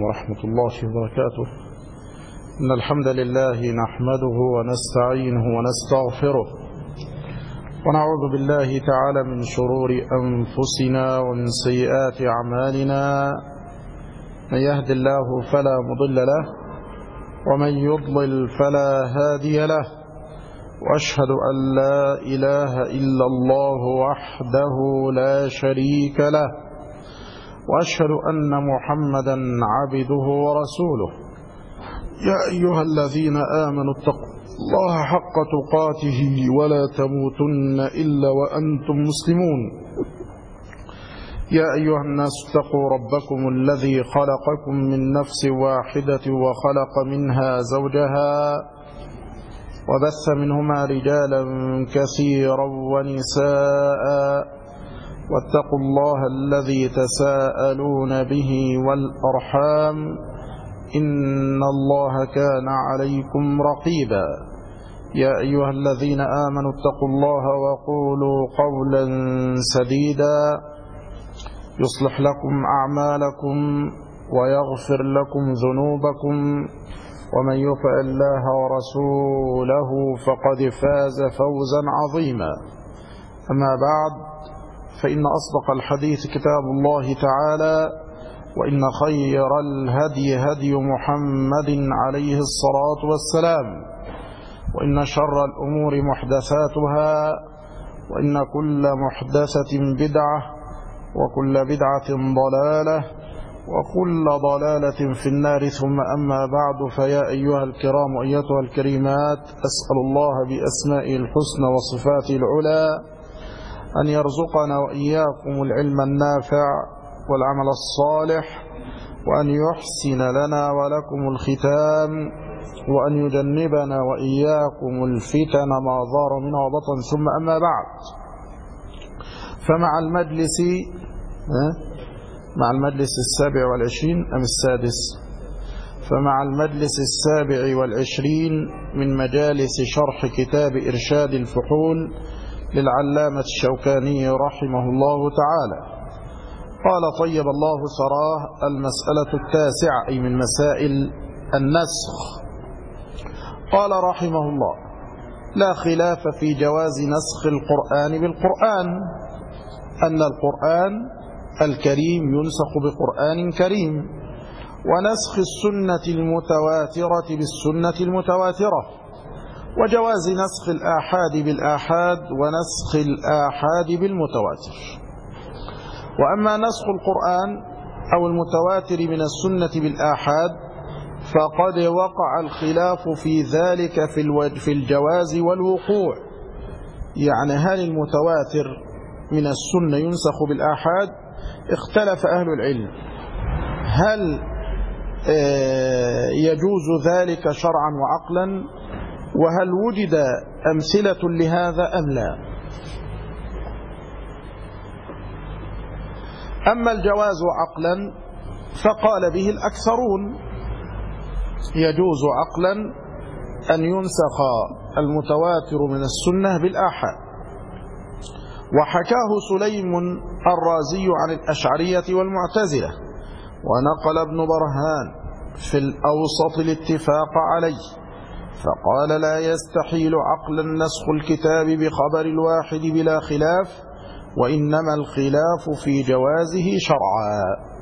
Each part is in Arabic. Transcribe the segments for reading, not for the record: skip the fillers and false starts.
ورحمة الله وبركاته. إن الحمد لله نحمده ونستعينه ونستغفره ونعوذ بالله تعالى من شرور أنفسنا ومن سيئات أعمالنا. من يهد الله فلا مضل له ومن يضلل فلا هادي له، وأشهد أن لا إله إلا الله وحده لا شريك له، وأشهد أن محمدا عبده ورسوله. يا أيها الذين آمنوا اتقوا الله حق تقاته ولا تموتن إلا وأنتم مسلمون. يا أيها الناس اتقوا ربكم الذي خلقكم من نفس واحدة وخلق منها زوجها وبث منهما رجالا كثيرا ونساء، واتقوا الله الذي تساءلون به والأرحام إن الله كان عليكم رقيبا. يا أيها الذين آمنوا اتقوا الله وقولوا قولا سديدا يصلح لكم أعمالكم ويغفر لكم ذنوبكم، ومن يطع الله ورسوله فقد فاز فوزا عظيما. أما بعد، فإن أصدق الحديث كتاب الله تعالى، وإن خير الهدي هدي محمد عليه الصلاة والسلام، وإن شر الأمور محدثاتها، وإن كل محدثة بدعة، وكل بدعة ضلالة، وكل ضلالة في النار. ثم أما بعد، فيا أيها الكرام وأيتها الكريمات، أسأل الله بأسمائه الحسنى وصفاته العلى أن يرزقنا وإياكم العلم النافع والعمل الصالح، وأن يحسن لنا ولكم الختام، وأن يجنبنا وإياكم الفتن ما ظهر منها وبطن. ثم أما بعد، فمع المجلس 27 أم السادس؟ فمع المجلس 27 من مجالس شرح كتاب إرشاد الفحول للعلامة الشوكاني رحمه الله تعالى. قال طيب الله ثراه: المسألة التاسعة، أي من مسائل النسخ. قال رحمه الله: لا خلاف في جواز نسخ القرآن بالقرآن، أن القرآن الكريم ينسخ بقرآن كريم، ونسخ السنة المتواترة بالسنة المتواترة، وجواز نسخ الآحاد بالآحاد، ونسخ الآحاد بالمتواتر. وأما نسخ القرآن أو المتواتر من السنة بالآحاد فقد وقع الخلاف في ذلك في الجواز والوقوع. يعني هل المتواتر من السنة ينسخ بالآحاد؟ اختلف أهل العلم هل يجوز ذلك شرعا وعقلا، وهل وجد أمثلة لهذا أم لا. أما الجواز عقلا فقال به الأكثرون: يجوز عقلا أن ينسخ المتواتر من السنة بالآحاد. وحكاه سليم الرازي عن الأشعرية والمعتزلة، ونقل ابن برهان في الأوسط الاتفاق عليه، فقال: لا يستحيل عقلا نسخ الكتاب بخبر الواحد بلا خلاف، وإنما الخلاف في جوازه شرعا.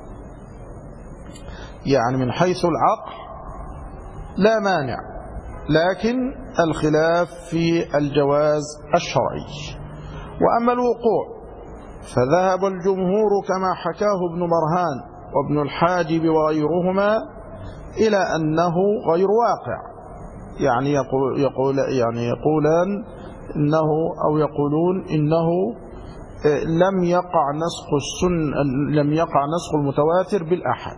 يعني من حيث العقل لا مانع، لكن الخلاف في الجواز الشرعي. وأما الوقوع فذهب الجمهور كما حكاه ابن برهان وابن الحاجب وغيرهما إلى أنه غير واقع. يعني يقولان إنه، أو يقولون إنه لم يقع نسخ المتواتر بالآحاد.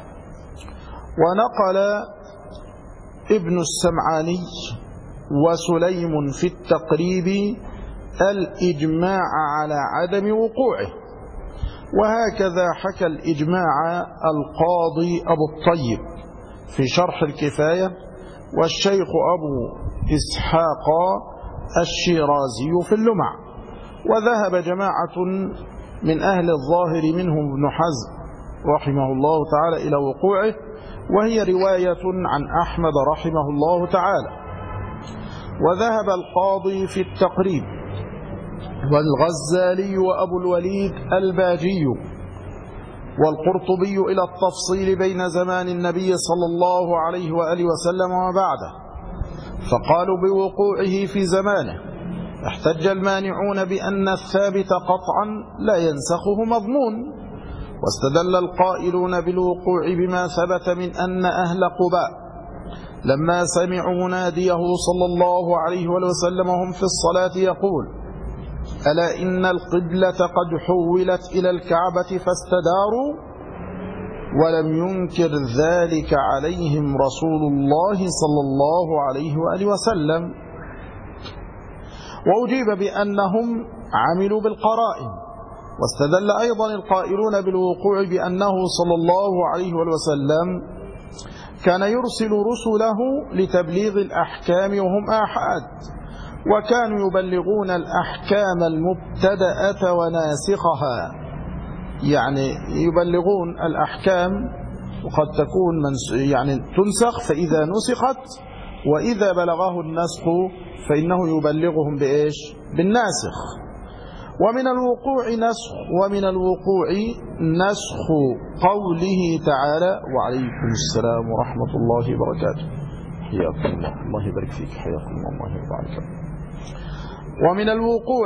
ونقل ابن السمعاني وسليم في التقريب الإجماع على عدم وقوعه، وهكذا حكى الإجماع القاضي أبو الطيب في شرح الكفاية، والشيخ أبو إسحاق الشيرازي في اللمع. وذهب جماعة من أهل الظاهر منهم ابن حزم رحمه الله تعالى إلى وقوعه، وهي رواية عن أحمد رحمه الله تعالى. وذهب القاضي في التقريب والغزالي وأبو الوليد الباجي والقرطبي إلى التفصيل بين زمان النبي صلى الله عليه وآله وسلم وبعده، فقالوا بوقوعه في زمانه. احتج المانعون بأن الثابت قطعا لا ينسخه مضمون، واستدل القائلون بالوقوع بما ثبت من أن أهل قباء لما سمعوا مناديه صلى الله عليه وسلم وهم في الصلاة يقول: ألا إن القبلة قد حولت إلى الكعبة فاستداروا، ولم ينكر ذلك عليهم رسول الله صلى الله عليه وآله وسلم. وأجيب بأنهم عملوا بالقرائن. واستدل أيضا القائلون بالوقوع بأنه صلى الله عليه وسلم كان يرسل رسله لتبليغ الأحكام وهم آحاد، وكانوا يبلغون الأحكام المبتدأة وناسخها، يعني يبلغون الأحكام وقد تكون يعني تنسخ، فإذا نسخت وإذا بلغه النسخ فإنه يبلغهم بإيش؟ بالناسخ. ومن الوقوع نسخ قوله تعالى: وعليكم السلام ورحمة الله وبركاته. حياكم الله، الله يبارك فيك، حياكم الله وبركاته. ومن الوقوع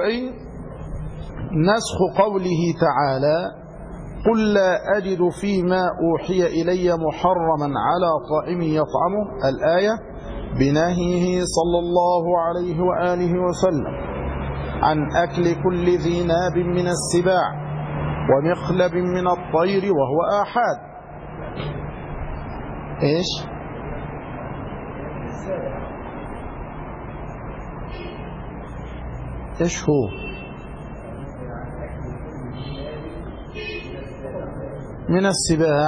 نسخ قوله تعالى: قل لا أجد فيما أوحي إلي محرما على طاعم يطعمه، الآية، بنهيه صلى الله عليه وآله وسلم عن أكل كل ذي ناب من السباع ومخلب من الطير وهو آحاد. إيش؟ إيش هو؟ من السباع،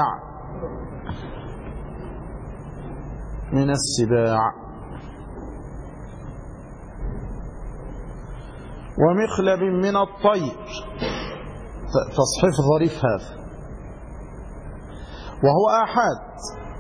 من السباع. ومخلب من الطير، تصحيف ظريف هذا، وهو آحاد.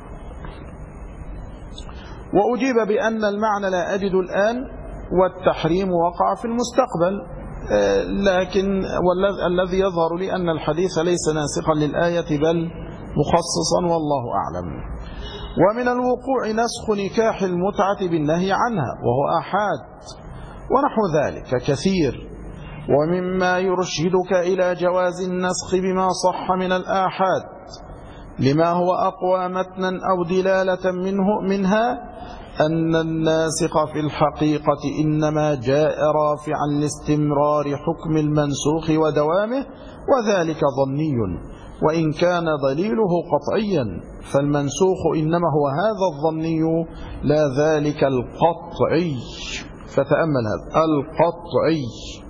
وأجيب بأن المعنى لا أجد الآن، والتحريم وقع في المستقبل، لكن الذي يظهر لي أن الحديث ليس ناسخا للآية بل مخصصا، والله أعلم. ومن الوقوع نسخ نكاح المتعة بالنهي عنها وهو آحاد، ونحو ذلك كثير. ومما يرشدك إلى جواز النسخ بما صح من الآحاد لما هو أقوى متنا أو دلالة منها أن الناسخ في الحقيقة إنما جاء رافعا لاستمرار حكم المنسوخ ودوامه، وذلك ظني، وإن كان دليله قطعيا فالمنسوخ إنما هو هذا الظني لا ذلك القطعي. فتأمل هذا القطعي.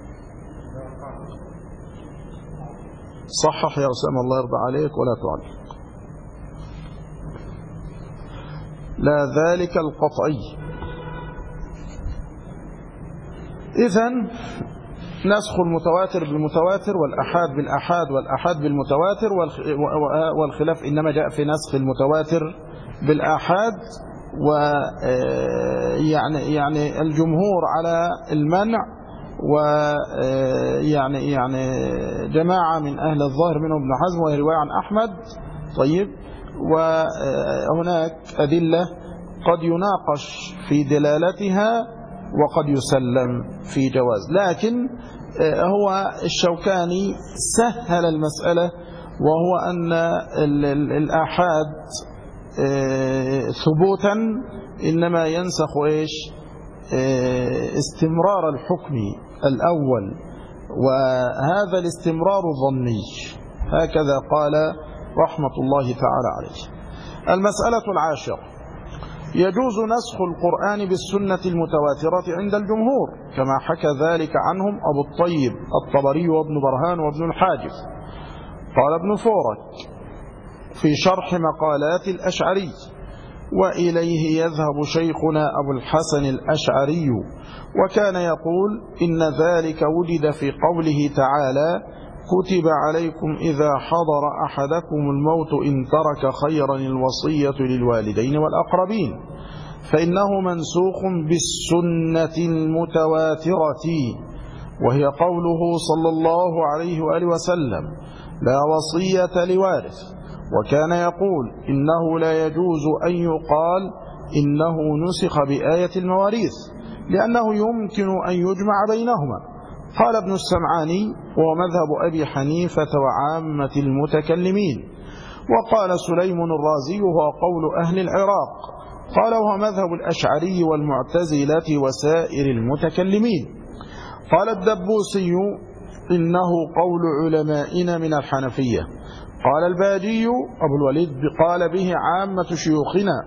صحح يا أسامة الله يرضى عليك ولا تعلق. لا ذلك القطعي. إذن نسخ المتواتر بالمتواتر والأحاد بالأحاد والأحاد بالمتواتر، والخلاف إنما جاء في نسخ المتواتر بالأحاد. ويعني الجمهور على المنع، ويعني جماعة من أهل الظاهر منهم ابن حزم وهي رواية عن أحمد. طيب، وهناك أدلة قد يناقش في دلالتها وقد يسلم في جواز، لكن هو الشوكاني سهل المسألة، وهو أن الآحاد ثبوتا إنما ينسخ إيش؟ استمرار الحكم الأول، وهذا الاستمرار ظني. هكذا قال رحمة الله تعالى عليه. المسألة العاشرة: يجوز نسخ القرآن بالسنة المتواترة عند الجمهور، كما حكى ذلك عنهم أبو الطيب الطبري وابن برهان وابن الحاجب. قال ابن فورك في شرح مقالات الأشعري: وإليه يذهب شيخنا أبو الحسن الأشعري، وكان يقول إن ذلك وجد في قوله تعالى: كتب عليكم إذا حضر أحدكم الموت إن ترك خيرا الوصية للوالدين والأقربين، فإنه منسوخ بالسنة المتواترة، وهي قوله صلى الله عليه وآله وسلم: لا وصية لوارث. وكان يقول: إنه لا يجوز أن يقال إنه نسخ بآية المواريث، لأنه يمكن أن يجمع بينهما. قال ابن السمعاني: ومذهب أبي حنيفة وعامة المتكلمين. وقال سليم الرازي: هو قول أهل العراق. قال: وهو مذهب الأشعري والمعتزلة وسائر المتكلمين. قال الدبوسي: إنه قول علمائنا من الحنفية. قال الباجي أبو الوليد: قال به عامة شيوخنا.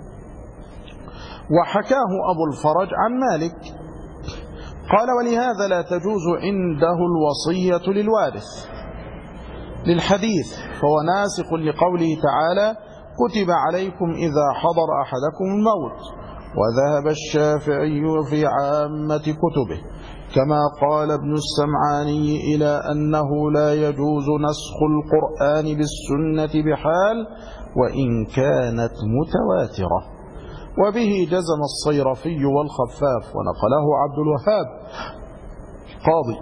وحكاه أبو الفرج عن مالك. قال: ولهذا لا تجوز عنده الوصية للوارث للحديث، فهو ناسخ لقوله تعالى: كتب عليكم إذا حضر أحدكم الموت. وذهب الشافعي في عامة كتبه كما قال ابن السمعاني إلى أنه لا يجوز نسخ القرآن بالسنة بحال وإن كانت متواترة. وبه جزم الصيرفي والخفاف، ونقله عبد الوهاب قاضي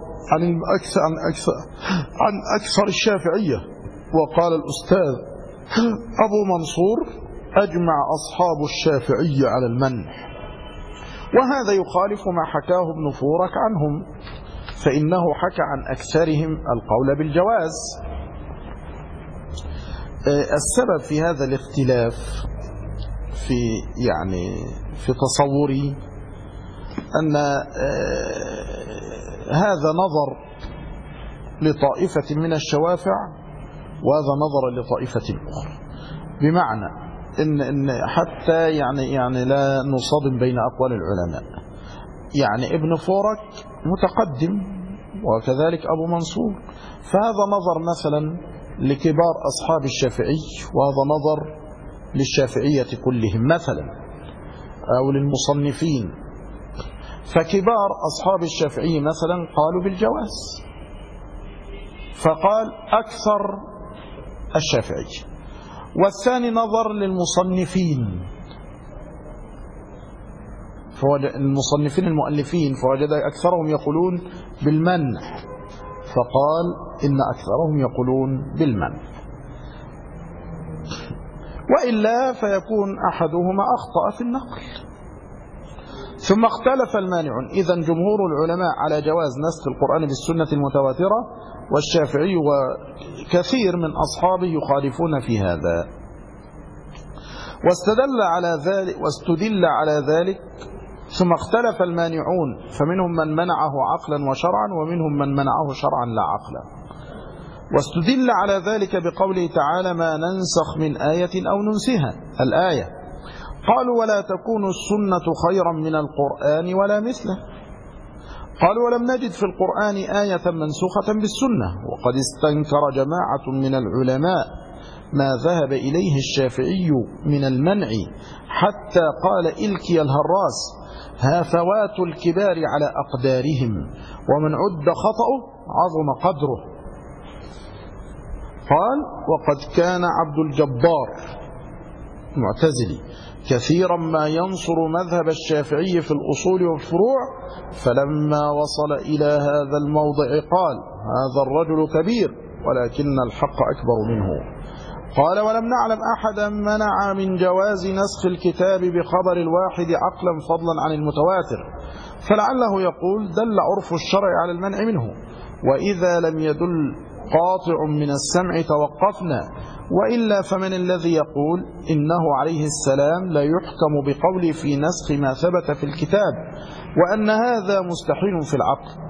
عن أكثر الشافعية. وقال الأستاذ أبو منصور: أجمع أصحاب الشافعية على المنح. وهذا يخالف ما حكاه ابن فورك عنهم، فإنه حكى عن أكثرهم القول بالجواز. السبب في هذا الاختلاف في تصوري أن هذا نظر لطائفة من الشوافع وهذا نظر لطائفة أخرى، بمعنى إن حتى يعني لا نصادم بين أقوال العلماء. يعني ابن فورك متقدم وكذلك أبو منصور، فهذا نظر مثلا لكبار أصحاب الشافعي وهذا نظر للشافعية كلهم مثلا أو للمصنفين. فكبار أصحاب الشافعي مثلا قالوا بالجواز، فقال أكثر الشافعي. والثاني نظر للمصنفين، المصنفين المؤلفين، فوجد أكثرهم يقولون بالمنع، فقال إن أكثرهم يقولون بالمنع، وإلا فيكون أحدهما أخطأ في النقل. ثم اختلف المانعون. إذن جمهور العلماء على جواز نسخ القرآن بالسنة المتواترة، والشافعي وكثير من أصحابه يخالفون في هذا. واستدل على ذلك. ثم اختلف المانعون، فمنهم من منعه عقلا وشرعا ومنهم من منعه شرعا لا عقلا. واستدل على ذلك بقوله تعالى: ما ننسخ من آية أو ننسها الآية. قالوا: ولا تكون السنة خيرا من القرآن ولا مثله. قالوا: ولم نجد في القرآن آية منسوخة بالسنة. وقد استنكر جماعة من العلماء ما ذهب إليه الشافعي من المنع، حتى قال إلكي الهراس: هافوات الكبار على أقدارهم، ومن عد خطأه عظم قدره. قال: وقد كان عبد الجبار معتزلي كثيرا ما ينصر مذهب الشافعي في الأصول والفروع، فلما وصل إلى هذا الموضع قال: هذا الرجل كبير ولكن الحق أكبر منه. قال: ولم نعلم أحدا منع من جواز نسخ الكتاب بخبر الواحد عقلا فضلا عن المتواتر، فلعله يقول: دل عرف الشرع على المنع منه، وإذا لم يدل قاطع من السمع توقفنا، وإلا فمن الذي يقول إنه عليه السلام لا يحكم بقوله في نسخ ما ثبت في الكتاب، وأن هذا مستحيل في العقل.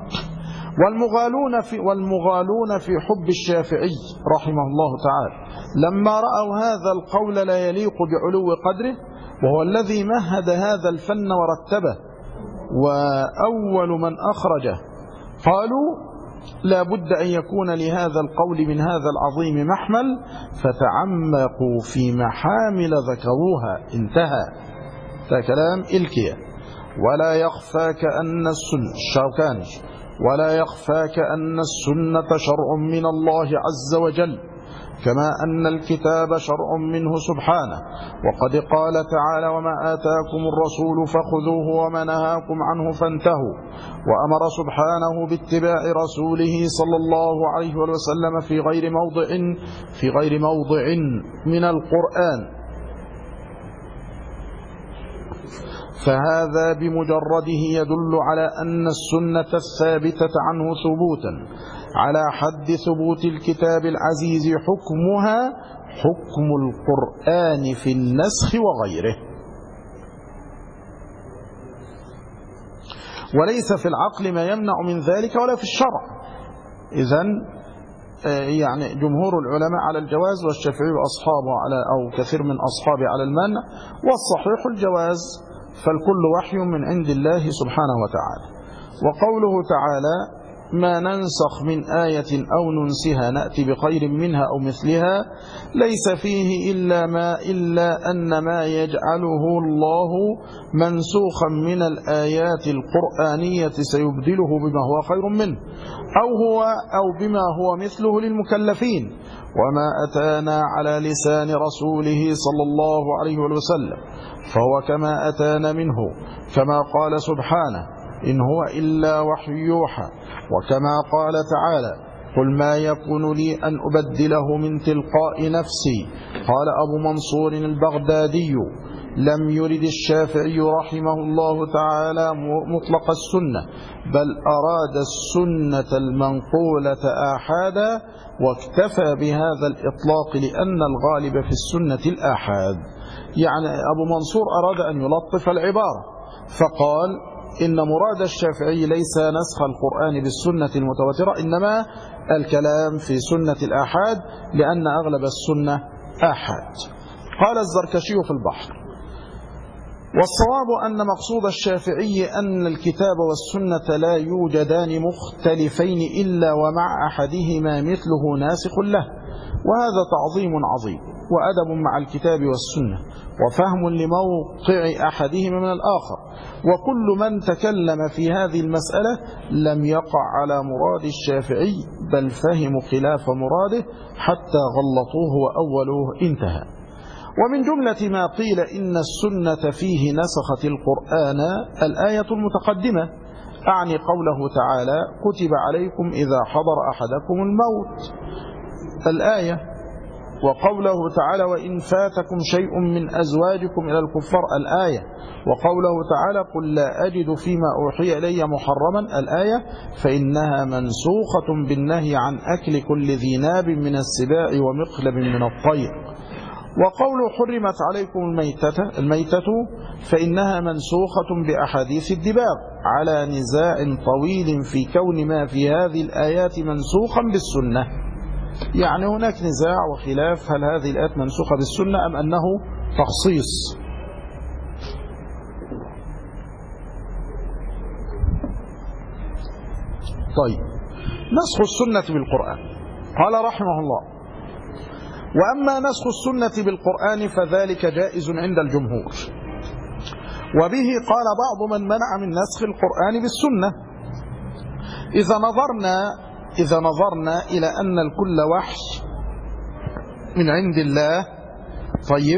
والمغالون في حب الشافعي رحمه الله تعالى لما رأوا هذا القول لا يليق بعلو قدره، وهو الذي مهد هذا الفن ورتبه وأول من أخرجه، قالوا: لا بد أن يكون لهذا القول من هذا العظيم محمل، فتعمقوا في محامل ذكروها. انتهى. ده كلام إلكيا. ولا يخفى كأن السنة الشوكاني ولا يخفاك أن السنة شرع من الله عز وجل، كما أن الكتاب شرع منه سبحانه. وقد قال تعالى: وما آتاكم الرسول فخذوه وما نهاكم عنه فانتهوا. وأمر سبحانه باتباع رسوله صلى الله عليه وسلم في غير موضع من القرآن، فهذا بمجرده يدل على أن السنة الثابتة عنه ثبوتا على حد ثبوت الكتاب العزيز حكمها حكم القرآن في النسخ وغيره، وليس في العقل ما يمنع من ذلك ولا في الشرع. إذن يعني جمهور العلماء على الجواز، والشافعي وأصحابه أو كثير من أصحابه على المنع، والصحيح الجواز، فالكل وحي من عند الله سبحانه وتعالى. وقوله تعالى: ما ننسخ من آية أو ننسها نأتي بخير منها أو مثلها، ليس فيه إلا أن ما يجعله الله منسوخا من الآيات القرآنية سيبدله بما هو خير منه أو بما هو مثله للمكلفين، وما أتانا على لسان رسوله صلى الله عليه وسلم فهو كما أتانا منه، كما قال سبحانه: إن هو إلا وحي يوحى. وكما قال تعالى: قل ما يكون لي أن أبدله من تلقاء نفسي. قال أبو منصور البغدادي: لم يرد الشافعي رحمه الله تعالى مطلق السنة، بل أراد السنة المنقولة آحادا، واكتفى بهذا الإطلاق لأن الغالب في السنة الآحاد. يعني أبو منصور أراد أن يلطف العبارة فقال: إن مراد الشافعي ليس نسخ القرآن بالسنة المتواترة، إنما الكلام في سنة الآحاد، لأن أغلب السنة آحاد. قال الزركشي في البحر: والصواب أن مقصود الشافعي أن الكتاب والسنة لا يوجدان مختلفين إلا ومع أحدهما مثله ناسخ له، وهذا تعظيم عظيم وأدب مع الكتاب والسنة، وفهم لموقع أحدهما من الآخر. وكل من تكلم في هذه المسألة لم يقع على مراد الشافعي، بل فهموا خلاف مراده حتى غلطوه وأولوه. انتهى. ومن جملة ما قيل إن السنة فيه نسخت القرآن الآية المتقدمة، أعني قوله تعالى: كتب عليكم إذا حضر أحدكم الموت، الآية. وقوله تعالى: وإن فاتكم شيء من أزواجكم إلى الكفار، الآية. وقوله تعالى: قل لا أجد فيما أوحي إلي محرما، الآية، فإنها منسوخة بالنهي عن أكل كل ذي ناب من السباع ومقلب من الطير. وقوله: حرمت عليكم الميتة، فإنها منسوخة بأحاديث الدباغ، على نزاع طويل في كون ما في هذه الآيات منسوخا بالسنة. يعني هناك نزاع وخلاف، هل هذه الآيات منسوخة بالسنة أم أنه تخصيص. طيب، نسخ السنة بالقرآن. قال رحمه الله: وأما نسخ السنة بالقرآن فذلك جائز عند الجمهور، وبه قال بعض من منع من نسخ القرآن بالسنة. إذا نظرنا إلى أن الكل وحي من عند الله، طيب،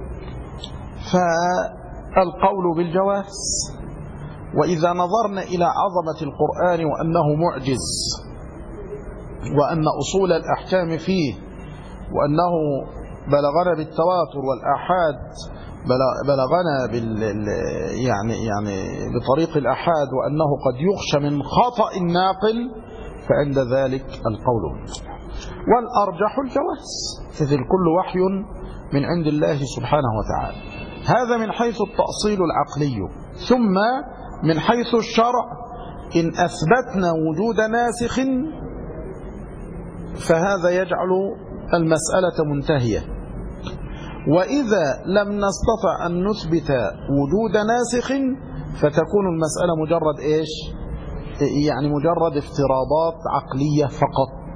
فالقول بالجواز. وإذا نظرنا إلى عظمة القرآن وأنه معجز، وأن أصول الأحكام فيه، وأنه بلغنا بالتواتر والآحاد، بلغنا يعني بطريق الآحاد، وأنه قد يخشى من خطأ الناقل، فعند ذلك القول والأرجح الجواز، إذ الكل وحي من عند الله سبحانه وتعالى. هذا من حيث التأصيل العقلي. ثم من حيث الشرع، إن أثبتنا وجود ناسخ فهذا يجعل المسألة منتهية، وإذا لم نستطع أن نثبت وجود ناسخ فتكون المسألة مجرد إيش؟ يعني مجرد افتراضات عقلية فقط.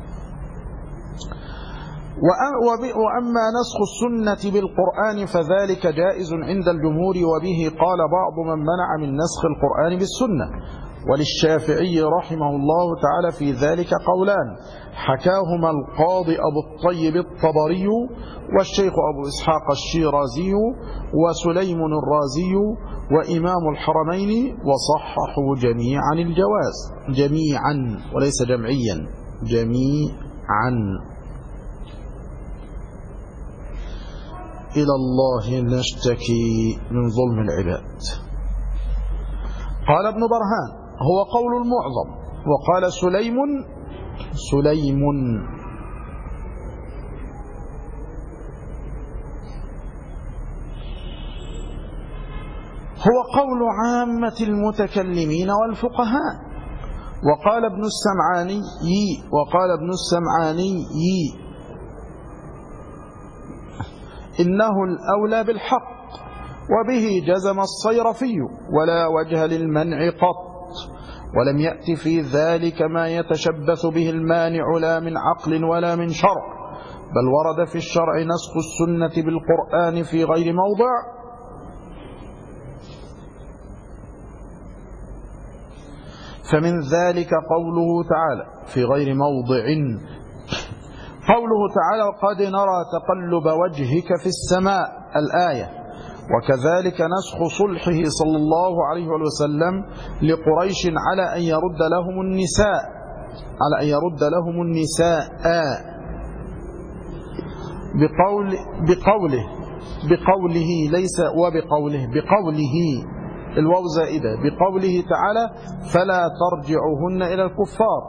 وأما نسخ السنة بالقرآن فذلك جائز عند الجمهور، وبه قال بعض من منع من نسخ القرآن بالسنة. وللشافعي رحمه الله تعالى في ذلك قولان حكاهما القاضي أبو الطيب الطبري والشيخ أبو إسحاق الشيرازي وسليم الرازي وإمام الحرمين، وصححوا جميعا الجواز، جميعا وليس جمعيا، جميعا. إلى الله نشتكي من ظلم العباد. قال ابن برهان هو قول المعظم. وقال سليم هو قول عامة المتكلمين والفقهاء. وقال ابن السمعاني إنه الأولى بالحق، وبه جزم الصيرفي، ولا وجه للمنع قط، ولم يأت في ذلك ما يتشبث به المانع لا من عقل ولا من شرع، بل ورد في الشرع نسخ السنة بالقرآن في غير موضع، فمن ذلك قوله تعالى في غير موضع، قوله تعالى قد نرى تقلب وجهك في السماء الآية، وكذلك نسخ صلحه صلى الله عليه وسلم لقريش على أن يرد لهم النساء بقوله ليس بقوله الواو زائدة، بقوله تعالى فلا ترجعوهن إلى الكفار.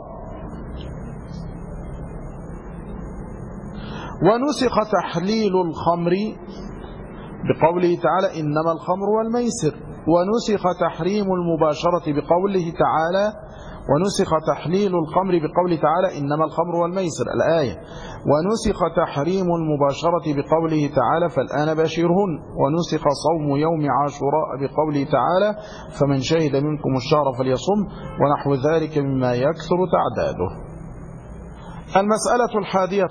ونسخ تحليل الخمر بقوله تعالى إنما الخمر والميسر، ونسخ تحريم المباشرة بقوله تعالى، ونسخ تحليل الخمر بقوله تعالى إنما الخمر والميسر الآية، ونسخ تحريم المباشرة بقوله تعالى فالآن باشرهن، ونسخ صوم يوم عاشوراء بقوله تعالى فمن شهد منكم الشهر فليصم، ونحو ذلك مما يكثر تعداده. المسألة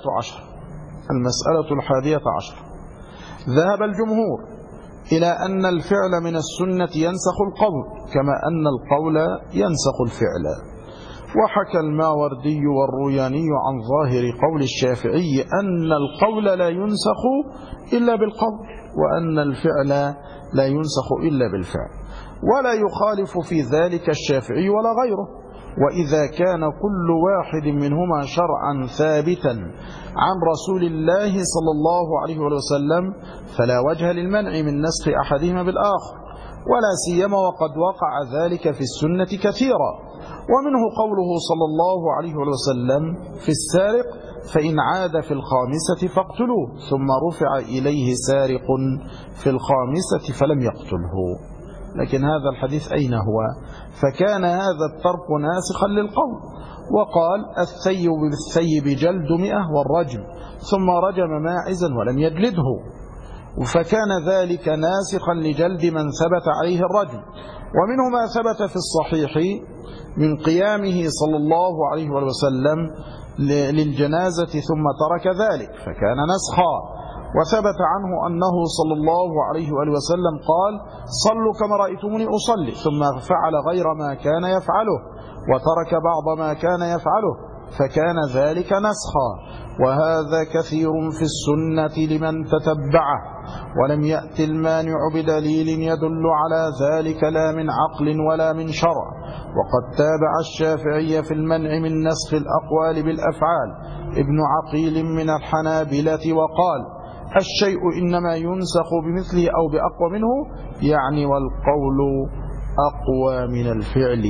الحادية عشر ذهب الجمهور إلى أن الفعل من السنة ينسخ القول، كما أن القول ينسخ الفعل. وحكى الماوردي والروياني عن ظاهر قول الشافعي أن القول لا ينسخ إلا بالقول، وأن الفعل لا ينسخ إلا بالفعل، ولا يخالف في ذلك الشافعي ولا غيره. وإذا كان كل واحد منهما شرعا ثابتا عن رسول الله صلى الله عليه وسلم فلا وجه للمنع من نسخ أحدهما بالآخر، ولا سيما وقد وقع ذلك في السنة كثيرا. ومنه قوله صلى الله عليه وسلم في السارق فإن عاد في الخامسة فاقتلوه، ثم رفع إليه سارق في الخامسة فلم يقتله. لكن هذا الحديث أين هو؟ فكان هذا الترك ناسخا للقول، وقال الثيب بالثيب جلد 100 والرجم، ثم رجم ماعزا ولم يجلده، فكان ذلك ناسخا لجلد من ثبت عليه الرجم. ومنه ما ثبت في الصحيح من قيامه صلى الله عليه وسلم للجنازة ثم ترك ذلك فكان نسخا. وثبت عنه أنه صلى الله عليه وآله وسلم قال صلوا كما رأيتموني أصلي، ثم فعل غير ما كان يفعله وترك بعض ما كان يفعله فكان ذلك نسخا. وهذا كثير في السنة لمن تتبعه، ولم يأت المانع بدليل يدل على ذلك لا من عقل ولا من شرع. وقد تابع الشافعي في المنع من نسخ الأقوال بالأفعال ابن عقيل من الحنابلة، وقال الشيء إنما ينسخ بمثله أو بأقوى منه، يعني والقول أقوى من الفعل.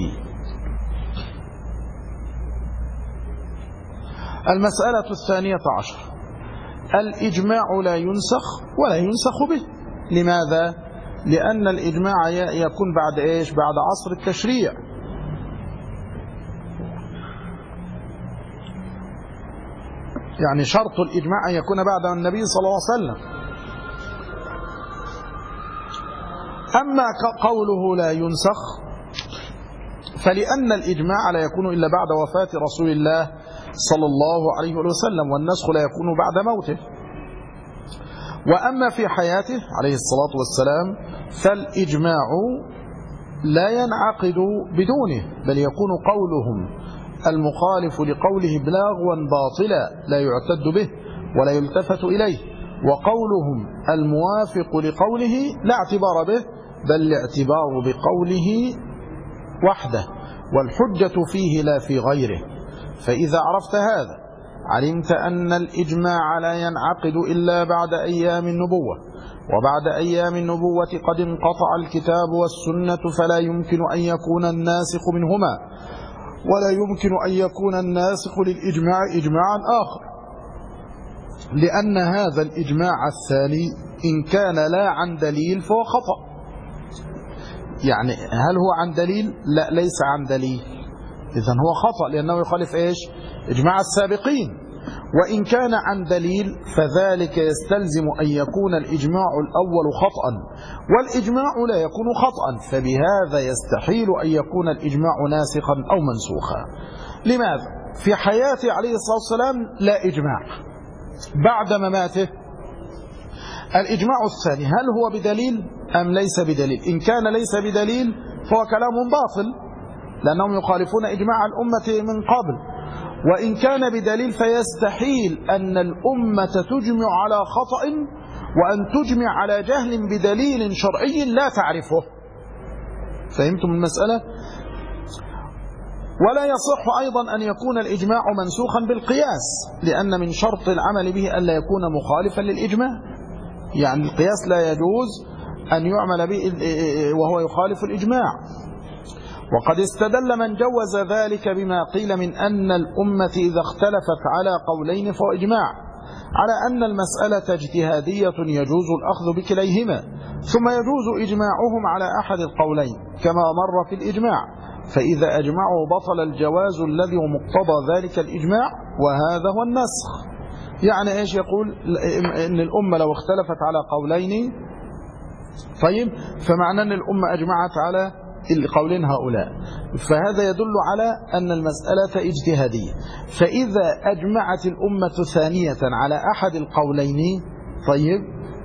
المسألة الثانية عشر الإجماع لا ينسخ ولا ينسخ به. لماذا؟ لأن الإجماع يكون بعد إيش؟ بعد عصر التشريع. يعني شرط الإجماع أن يكون بعد النبي صلى الله عليه وسلم. أما قوله لا ينسخ فلأن الإجماع لا يكون إلا بعد وفاة رسول الله صلى الله عليه وسلم، والنسخ لا يكون بعد موته. وأما في حياته عليه الصلاة والسلام فالإجماع لا ينعقد بدونه، بل يكون قولهم المخالف لقوله لغوا باطلا لا يعتد به ولا يلتفت إليه، وقولهم الموافق لقوله لا اعتبار به بل الاعتبار بقوله وحده، والحجة فيه لا في غيره. فإذا عرفت هذا علمت أن الإجماع لا ينعقد إلا بعد أيام النبوة، وبعد أيام النبوة قد انقطع الكتاب والسنة، فلا يمكن أن يكون الناسخ منهما، ولا يمكن أن يكون الناسخ للإجماع إجماعا آخر، لأن هذا الإجماع الثاني إن كان لا عن دليل فهو خطأ. يعني هل هو عن دليل؟ لا، ليس عن دليل، إذن هو خطأ لأنه يخالف إيش؟ إجماع السابقين. وإن كان عن دليل فذلك يستلزم أن يكون الإجماع الأول خطأ، والإجماع لا يكون خطأ، فبهذا يستحيل أن يكون الإجماع ناسخا أو منسوخا. لماذا؟ في حياته عليه الصلاة والسلام لا إجماع، بعد مماته الإجماع الثاني هل هو بدليل أم ليس بدليل؟ إن كان ليس بدليل فهو كلام باطل لأنهم يخالفون إجماع الأمة من قبل، وإن كان بدليل فيستحيل أن الأمة تجمع على خطأ وأن تجمع على جهل بدليل شرعي لا تعرفه. فهمتم المسألة؟ ولا يصح أيضا أن يكون الإجماع منسوخا بالقياس، لأن من شرط العمل به ألا يكون مخالفا للإجماع. يعني القياس لا يجوز أن يعمل به وهو يخالف الإجماع. وقد استدل من جوز ذلك بما قيل من أن الأمة إذا اختلفت على قولين فهو إجماع، على أن المسألة اجتهادية يجوز الأخذ بكليهما، ثم يجوز إجماعهم على أحد القولين كما مر في الإجماع، فإذا أجمعوا بطل الجواز الذي هو مقتضى ذلك الإجماع، وهذا هو النسخ. يعني إيش يقول؟ إن الأمة لو اختلفت على قولين طيب فمعنى أن الأمة أجمعت على القولين هؤلاء، فهذا يدل على أن المسألة اجتهادية. فإذا أجمعت الأمة ثانية على أحد القولين طيب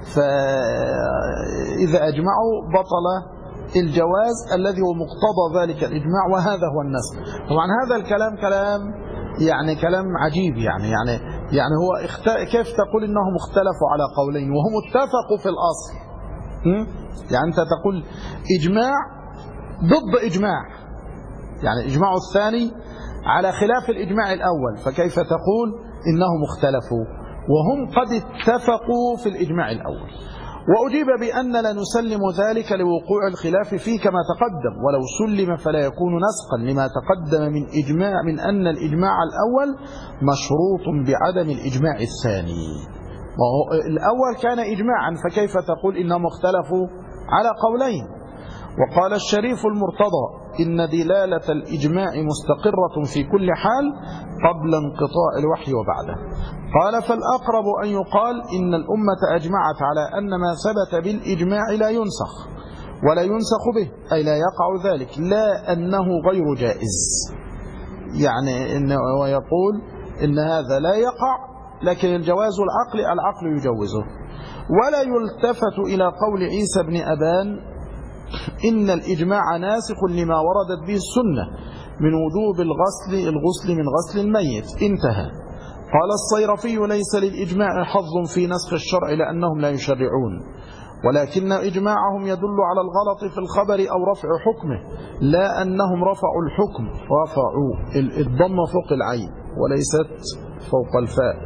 فإذا أجمعوا بطل الجواز الذي هو مقتضى ذلك الإجماع، وهذا هو النسخ. طبعا هذا الكلام يعني كلام عجيب، يعني هو كيف تقول إنهم اختلفوا على قولين وهم اتفقوا في الأصل؟ يعني أنت تقول إجماع ضد إجماع، يعني إجماع الثاني على خلاف الإجماع الأول، فكيف تقول إنهم اختلفوا وهم قد اتفقوا في الإجماع الأول؟ وأجيب بأن لا نسلم ذلك لوقوع الخلاف فيه كما تقدم، ولو سلم فلا يكون نسقا لما تقدم من أن الإجماع الأول مشروط بعدم الإجماع الثاني. الأول كان إجماعا، فكيف تقول إنهم اختلفوا على قولين؟ وقال الشريف المرتضى إن دلالة الإجماع مستقرة في كل حال قبل انقطاع الوحي وبعده. قال فالأقرب أن يقال إن الأمة أجمعت على أن ما ثبت بالإجماع لا ينسخ ولا ينسخ به، أي لا يقع ذلك، لا أنه غير جائز. يعني إنه يقول إن هذا لا يقع، لكن الجواز العقل يجوزه. ولا يلتفت إلى قول عيسى بن أبان إن الإجماع ناسخ لما وردت به السنة من وجوب الغسل من غسل الميت، انتهى. قال الصيرفي ليس للإجماع حظ في نسخ الشرع لأنهم لا يشرعون، ولكن إجماعهم يدل على الغلط في الخبر أو رفع حكمه، لا أنهم رفعوا الحكم، رفعوا الضم فوق العين وليست فوق الفاء،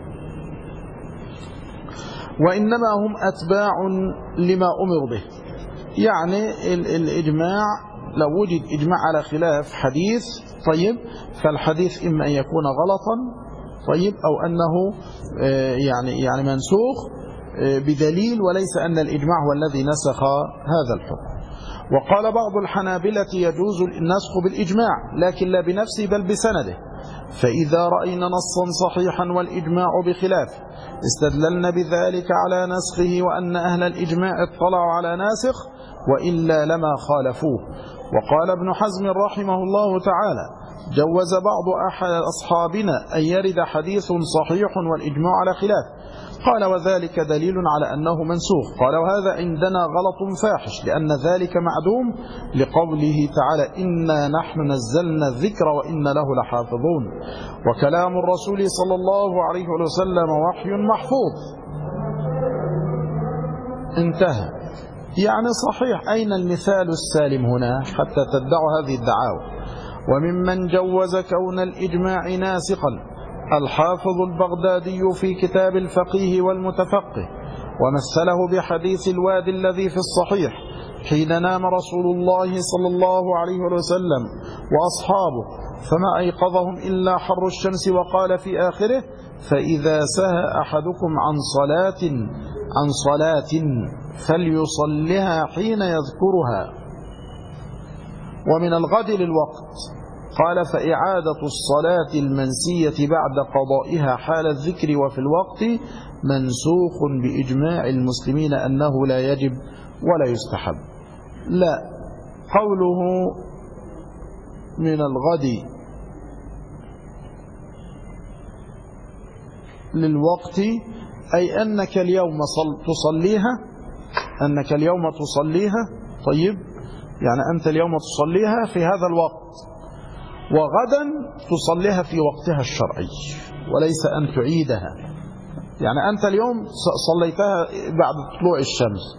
وإنما هم أتباع لما أمر به. يعني الإجماع لو وجد إجماع على خلاف حديث طيب فالحديث إما أن يكون غلطا طيب أو أنه يعني منسوخ بدليل، وليس أن الإجماع هو الذي نسخ هذا الحكم. وقال بعض الحنابلة يجوز النسخ بالإجماع لكن لا بنفسه بل بسنده، فإذا رأينا نصا صحيحا والإجماع بخلافه استدللنا بذلك على نسخه، وأن أهل الإجماع اطلعوا على ناسخ وإلا لما خالفوه. وقال ابن حزم رحمه الله تعالى جوز بعض أصحابنا أن يرد حديث صحيح والإجماع على خلاف. قال وذلك دليل على أنه منسوخ. قال وهذا عندنا غلط فاحش، لأن ذلك معدوم لقوله تعالى إنا نحن نزلنا الذكر وإن له لحافظون، وكلام الرسول صلى الله عليه وسلم وحي محفوظ. انتهى. يعني صحيح، أين المثال السالم هنا حتى تدعوا هذه الدعاوى؟ وممن جوز كون الإجماع ناسخا الحافظ البغدادي في كتاب الفقيه والمتفقه، ومثله بحديث الوادي الذي في الصحيح حين نام رسول الله صلى الله عليه وسلم وأصحابه فما أيقظهم إلا حر الشمس، وقال في آخره فإذا سهى أحدكم عن صلاة فليصلها حين يذكرها ومن الغد للوقت. قال فإعادة الصلاة المنسية بعد قضائها حال الذكر وفي الوقت منسوخ بإجماع المسلمين أنه لا يجب ولا يستحب. لا، قوله من الغد للوقت أي أنك اليوم تصليها. طيب، يعني أنت اليوم تصليها في هذا الوقت، وغدا تصليها في وقتها الشرعي، وليس أن تعيدها. يعني أنت اليوم صليتها بعد طلوع الشمس،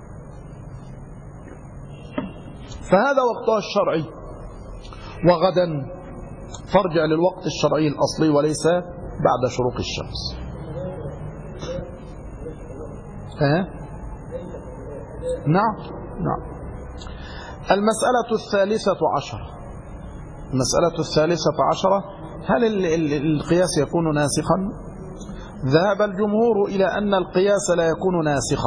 فهذا وقتها الشرعي، وغدا ترجع للوقت الشرعي الأصلي وليس بعد شروق الشمس. نعم. المسألة الثالثة عشرة، هل القياس يكون ناسخا؟ ذهب الجمهور إلى أن القياس لا يكون ناسخا،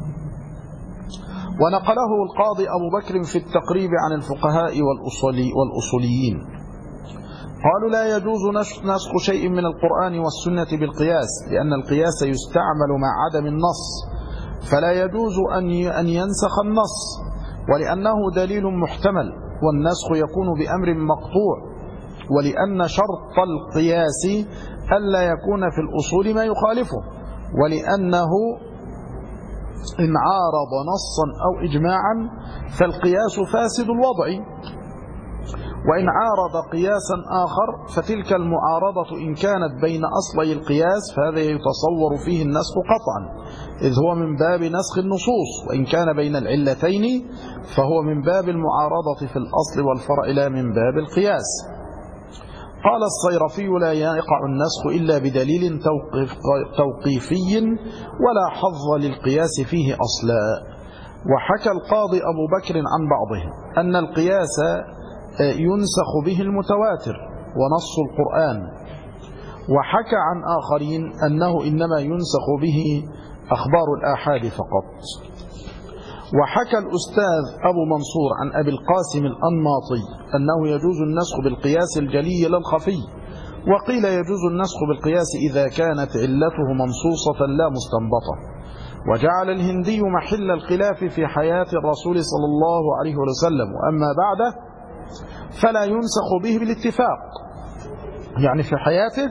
ونقله القاضي أبو بكر في التقريب عن الفقهاء والأصوليين. قالوا لا يجوز نسخ شيء من القرآن والسنة بالقياس، لأن القياس يستعمل مع عدم النص، فلا يجوز أن ينسخ النص، ولأنه دليل محتمل، والنسخ يكون بأمر مقطوع، ولأن شرط القياس ألا يكون في الأصول ما يخالفه، ولأنه إن عارض نصا أو إجماعا فالقياس فاسد الوضع، وإن عارض قياسا آخر فتلك المعارضة إن كانت بين أصلي القياس فهذا يتصور فيه النسخ قطعا، إذ هو من باب نسخ النصوص، وإن كان بين العلتين فهو من باب المعارضة في الأصل والفرع لا من باب القياس. قال الصيرفي لا يقع النسخ إلا بدليل توقيفي ولا حظ للقياس فيه أصلا. وحكى القاضي أبو بكر عن بعضهم أن القياس ينسخ به المتواتر ونص القرآن، وحكى عن آخرين أنه إنما ينسخ به أخبار الآحاد فقط. وحكى الأستاذ أبو منصور عن أبي القاسم الأنماطي أنه يجوز النسخ بالقياس الجلي لا الخفي، وقيل يجوز النسخ بالقياس إذا كانت علته منصوصة لا مستنبطة. وجعل الهندي محل الخلاف في حياة الرسول صلى الله عليه وسلم، وأما بعده فلا ينسخ به بالاتفاق، يعني في حياته،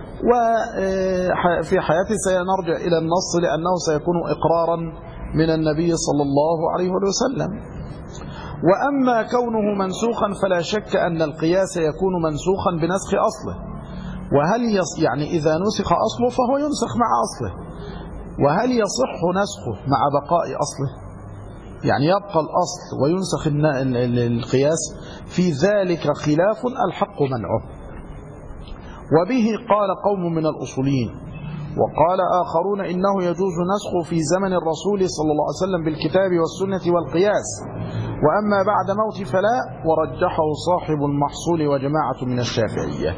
وفي حياته سينرجع إلى النص لأنه سيكون إقرارا من النبي صلى الله عليه وسلم. وأما كونه منسوخا فلا شك أن القياس يكون منسوخا بنسخ أصله، وهل يعني إذا نسخ أصله فهو ينسخ مع أصله، وهل يصح نسخه مع بقاء أصله؟ يعني يبقى الأصل وينسخ القياس، في ذلك خلاف الحق منعه. وبه قال قوم من الأصوليين، وقال آخرون إنه يجوز نسخ في زمن الرسول صلى الله عليه وسلم بالكتاب والسنة والقياس، وأما بعد موت فلا، ورجحه صاحب المحصول وجماعة من الشافعية.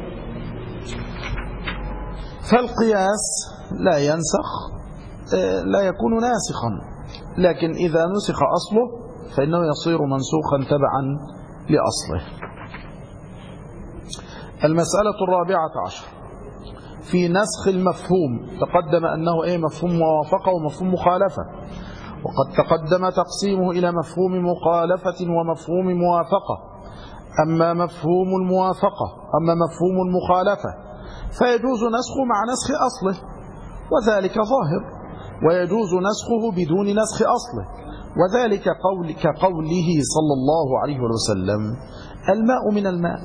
فالقياس لا ينسخ، لا يكون ناسخا، لكن إذا نسخ أصله فإنه يصير منسوخا تبعا لأصله. المسألة 14 في نسخ المفهوم. تقدم أنه مفهوم موافقة ومفهوم مخالفة، وقد تقدم تقسيمه إلى مفهوم مخالفة ومفهوم موافقة. أما مفهوم الموافقة، أما مفهوم المخالفة فيجوز نسخه مع نسخ أصله وذلك ظاهر، ويجوز نسخه بدون نسخ أصله، وذلك كقوله صلى الله عليه وسلم الماء من الماء،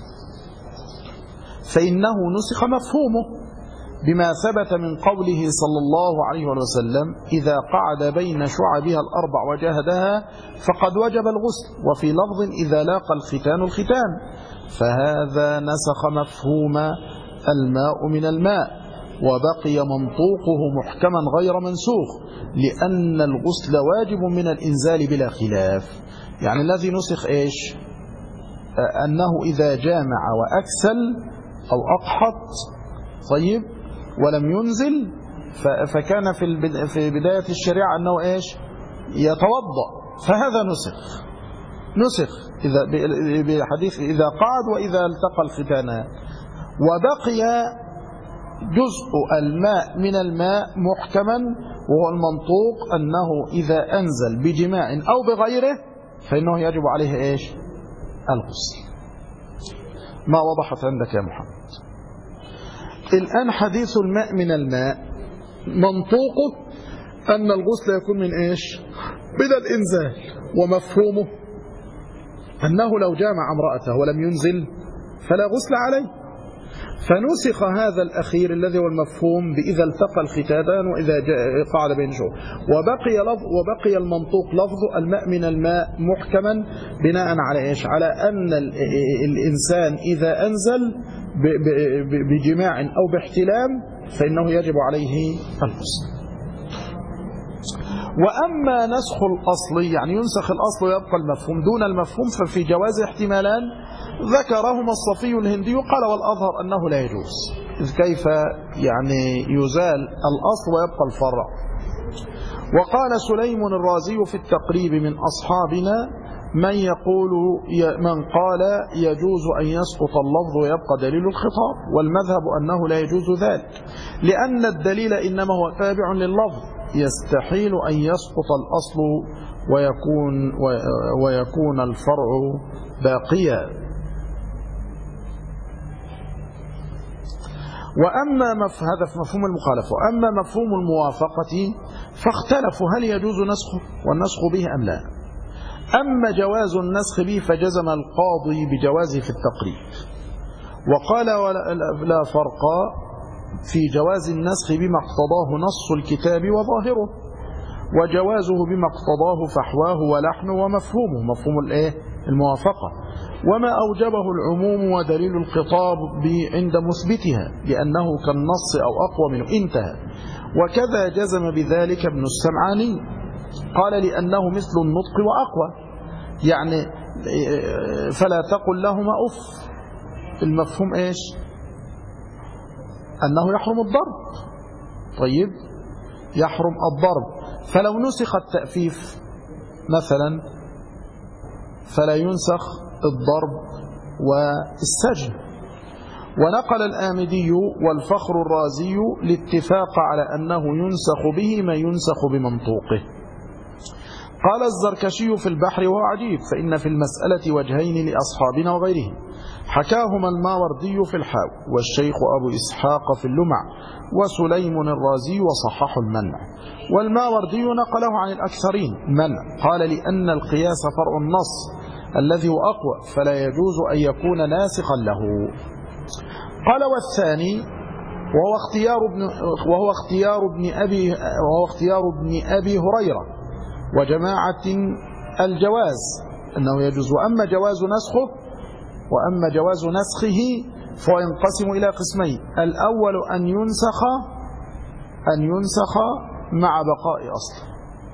فإنه نسخ مفهومه بما ثبت من قوله صلى الله عليه وسلم إذا قعد بين شعبها الأربع وجاهدها فقد وجب الغسل، وفي لفظ إذا لاقى الختان الختان، فهذا نسخ مفهوم الماء من الماء، وبقي منطوقه محكما غير منسوخ، لأن الغسل واجب من الإنزال بلا خلاف. يعني الذي نسخ إيش؟ أنه إذا جامع وأكسل أو أقحط طيب ولم ينزل، فكان في بداية الشريعة أنه إيش؟ يتوضأ، فهذا نسخ بحديث إذا قعد وإذا التقى الختانان، وبقي جزء الماء من الماء محكما، وهو المنطوق أنه إذا أنزل بجماع أو بغيره فإنه يجب عليه إيش؟ الغسل. ما وضحت عندك يا محمد؟ الآن حديث الماء من الماء منطوقه أن الغسل يكون من إيش؟ من الإنزال، ومفهومه أنه لو جامع امرأته ولم ينزل فلا غسل عليه، فنسخ هذا الأخير الذي هو المفهوم بإذا التقى الختانان وإذا قعد بين شعوب، وبقي المنطوق لفظه الماء من الماء محكما بناء على إيش؟ على أن الإنسان إذا أنزل بجماع أو باحتلام فإنه يجب عليه الغسل. وأما نسخ الأصل يعني ينسخ الأصل ويبقى المفهوم دون المفهوم، ففي جواز احتمالان ذكرهما الصفي الهندي، قال والأظهر أنه لا يجوز، إذ كيف يعني يزال الأصل ويبقى الفرع. وقال سليم الرازي في التقريب من أصحابنا من قال يجوز أن يسقط اللفظ ويبقى دليل الخطاب، والمذهب أنه لا يجوز ذلك، لأن الدليل إنما هو تابع لللفظ، يستحيل أن يسقط الأصل ويكون الفرع باقيا. هذا في مفهوم المخالفة. وأما مفهوم الموافقة فاختلفوا هل يجوز نسخه والنسخ به أم لا. أما جواز النسخ به فجزم القاضي بجوازه في التقريب، وقال لا فرق في جواز النسخ بما اقتضاه نص الكتاب وظاهره، وجوازه بما اقتضاه فحواه ولحنه ومفهومه، مفهوم الموافقة، وما أوجبه العموم ودليل الخطاب عند مثبتها لأنه كالنص أو أقوى منه، انتهى. وكذا جزم بذلك ابن السمعاني، قال لأنه مثل النطق وأقوى، يعني فلا تقل لهما أف، المفهوم إيش؟ أنه يحرم الضرب، طيب يحرم الضرب، فلو نسخ التأفيف مثلا فلا ينسخ الضرب والسجن. ونقل الآمدي والفخر الرازي الاتفاق على أنه ينسخ به ما ينسخ بمنطوقه. قال الزركشي في البحر وهو عجيب، فإن في المسألة وجهين لأصحابنا وغيرهم، حكاهما الماوردي في الحاوي، والشيخ أبو إسحاق في اللمع، وسليم الرازي وصحح المنع، والماوردي نقله عن الأكثرين منع، قال لأن القياس فرع النص الذي هو أقوى فلا يجوز أن يكون ناسخا له. قال والثاني وهو اختيار ابن أبي هريرة وجماعة الجواز أنه يجوز. وأما جواز نسخه فهو ينقسم إلى قسمين، الأول أن ينسخ مع بقاء أصله،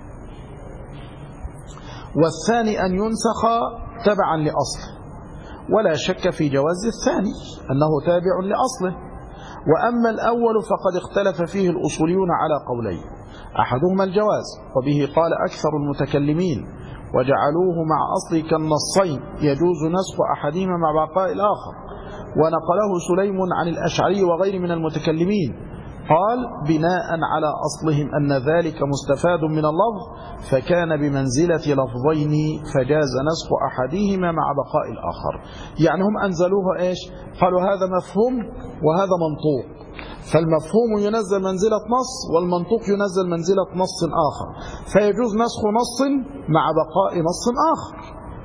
والثاني أن ينسخ تبعا لأصله، ولا شك في جواز الثاني أنه تابع لأصله. وأما الأول فقد اختلف فيه الأصوليون على قولين، أحدهما الجواز، وبه قال أكثر المتكلمين، وجعلوه مع أصله كالنصين يجوز نسخ أحدهما مع بقاء الآخر، ونقله سليم عن الأشعري وغير من المتكلمين. قال بناء على أصلهم أن ذلك مستفاد من اللفظ فكان بمنزلة لفظين فجاز نسخ أحدهما مع بقاء الآخر. يعني هم أنزلوها إيش؟ قالوا هذا مفهوم وهذا منطوق، فالمفهوم ينزل منزلة نص والمنطوق ينزل منزلة نص آخر، فيجوز نسخ نص مع بقاء نص آخر.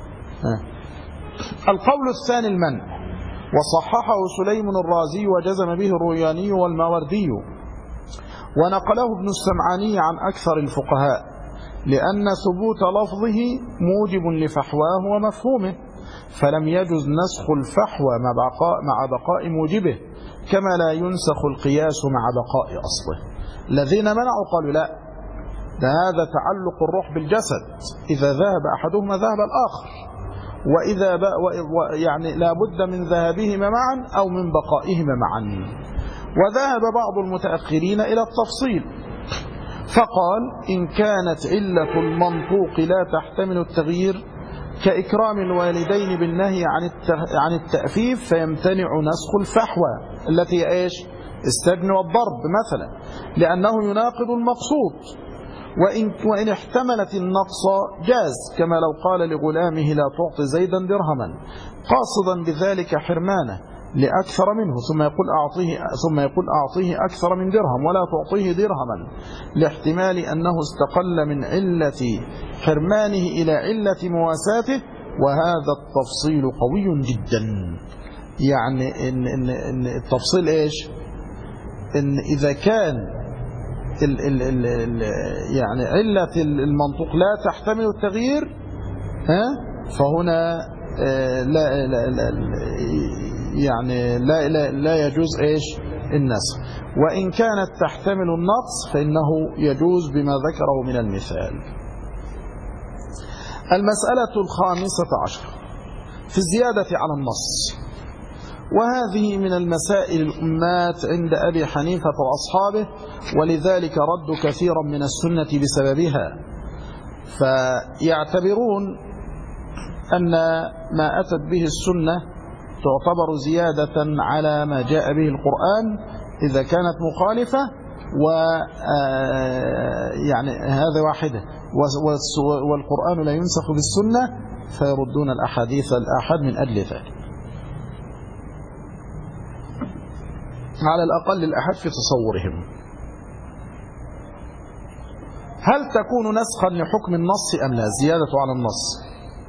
القول الثاني المنع، وصححه سليم الرازي وجزم به الروياني والماوردي، ونقله ابن السمعاني عن أكثر الفقهاء، لأن ثبوت لفظه موجب لفحواه ومفهومه، فلم يجز نسخ الفحوى مع بقاء موجبه، كما لا ينسخ القياس مع بقاء أصله. الذين منعوا قالوا لا، ده هذا تعلق الروح بالجسد، إذا ذهب أحدهما ذهب الآخر، وإذا يعني لا بد من ذهابهما معا أو من بقائهما معا. وذهب بعض المتأخرين إلى التفصيل فقال إن كانت علة المنطوق لا تحتمل التغيير كإكرام الوالدين بالنهي عن التأفيف فيمتنع نسخ الفحوى التي إيش؟ السجن والضرب مثلا، لأنه يناقض المقصود. وإن احتملت النقص جاز، كما لو قال لغلامه لا تعطي زيدا درهما قاصدا بذلك حرمانه لأكثر منه، ثم يقول أعطيه أكثر من درهم ولا تعطيه درهما، لاحتمال أنه استقل من علة حرمانه إلى علة مواساته، وهذا التفصيل قوي جدا. يعني إن التفصيل إيش؟ إن إذا كان يعني علة المنطوق لا تحتمل التغيير فهنا لا يجوز إيش؟ النسخ. وإن كانت تحتمل النقص فإنه يجوز بما ذكره من المثال. المسألة 15 في الزيادة على النص، وهذه من المسائل الأمات عند أبي حنيفة وأصحابه، ولذلك رد كثيرا من السنة بسببها، فيعتبرون أن ما أتت به السنة تعتبر زيادة على ما جاء به القرآن إذا كانت مخالفة، يعني هذا واحدة، والقرآن لا ينسخ بالسنة، فيردون الأحاديث الآحاد من أجل ذلك، على الأقل الأحد في تصورهم. هل تكون نسخا لحكم النص أم لا؟ زيادة على النص،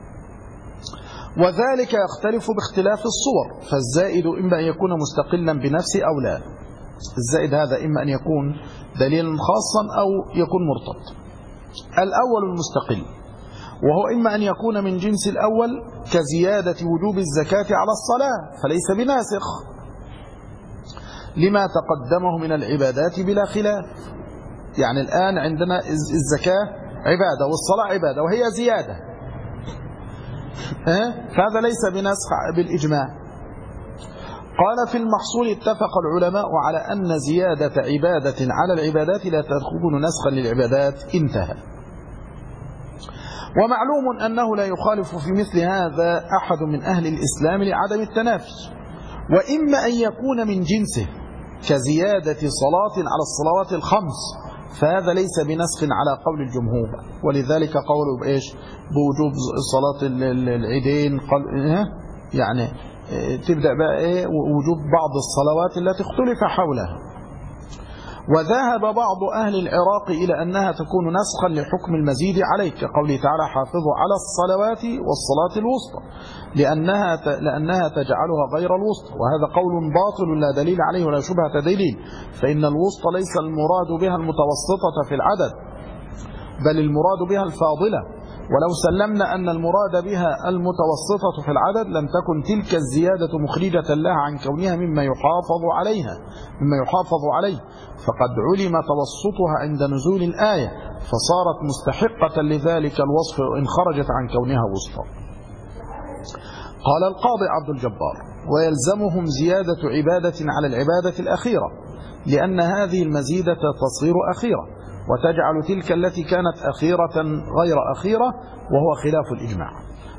وذلك يختلف باختلاف الصور، فالزائد إما أن يكون مستقلا بنفسه أو لا. الزائد هذا إما أن يكون دليلا خاصا أو يكون مرتبط. الأول المستقل، وهو إما أن يكون من جنس الأول كزيادة وجوب الزكاة على الصلاة فليس بناسخ لما تقدمه من العبادات بلا خلاف. يعني الآن عندنا الزكاة عبادة والصلاة عبادة وهي زيادة، فهذا ليس بنسخ بالإجماع. قال في المحصول اتفق العلماء على أن زيادة عبادة على العبادات لا تكون نسخا للعبادات، انتهى. ومعلوم أنه لا يخالف في مثل هذا أحد من أهل الإسلام لعدم التنافي، وإما أن يكون من جنسه كزيادة صلاة على الصلوات الخمس، فهذا ليس بنسخ على قول الجمهور، ولذلك قولوا بإيش؟ بوجوب صلاة العيدين، يعني تبدأ بقى إيه؟ وجوب بعض الصلوات التي اختلف حولها. وذهب بعض أهل العراق إلى أنها تكون نسخا لحكم المزيد عليه، كقوله تعالى حافظوا على الصلوات والصلاة الوسطى، لأنها تجعلها غير الوسطى، وهذا قول باطل لا دليل عليه ولا شبهة دليل، فإن الوسطى ليس المراد بها المتوسطة في العدد، بل المراد بها الفاضلة. ولو سلمنا أن المراد بها المتوسطة في العدد لم تكن تلك الزيادة مخرجة لها عن كونها مما يحافظ عليه، فقد علم توسطها عند نزول الآية، فصارت مستحقة لذلك الوصف إن خرجت عن كونها وسطى. قال القاضي عبد الجبار: ويلزمهم زيادة عبادة على العبادة الأخيرة، لأن هذه المزيدة تصير أخيرة، وتجعل تلك التي كانت أخيرة غير أخيرة، وهو خلاف الإجماع.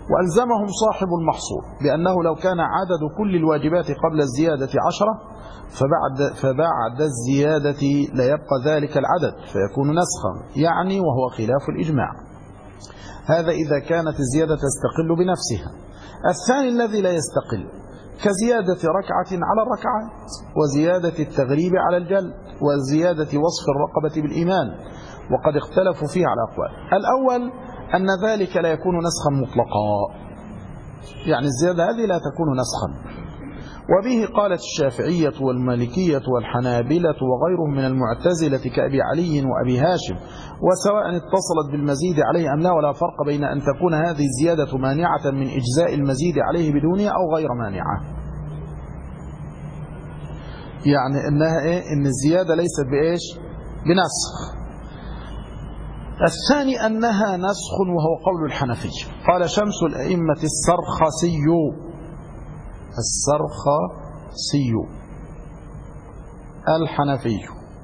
وألزمهم صاحب المحصول بأنه لو كان عدد كل الواجبات قبل الزيادة 10 فبعد الزيادة لا يبقى ذلك العدد فيكون نسخا، يعني وهو خلاف الإجماع. هذا إذا كانت الزيادة تستقل بنفسها. الثاني الذي لا يستقل كزيادة ركعة على الركعات، وزيادة التغريب على الجلد، وزيادة وصف الرقبة بالإيمان، وقد اختلفوا فيه على أقوال. الأول أن ذلك لا يكون نسخا مطلقا، يعني الزيادة هذه لا تكون نسخا، وبه قالت الشافعية والمالكية والحنابلة وغيرهم من المعتزلة كأبي علي وأبي هاشم، وسواء اتصلت بالمزيد عليه أم لا، ولا فرق بين أن تكون هذه الزيادة مانعة من إجزاء المزيد عليه بدونه أو غير مانعة. يعني إنها إن الزيادة ليست بنسخ. الثاني أنها نسخ، وهو قول الحنفي. قال شمس الأئمة السرخسي الحنفي: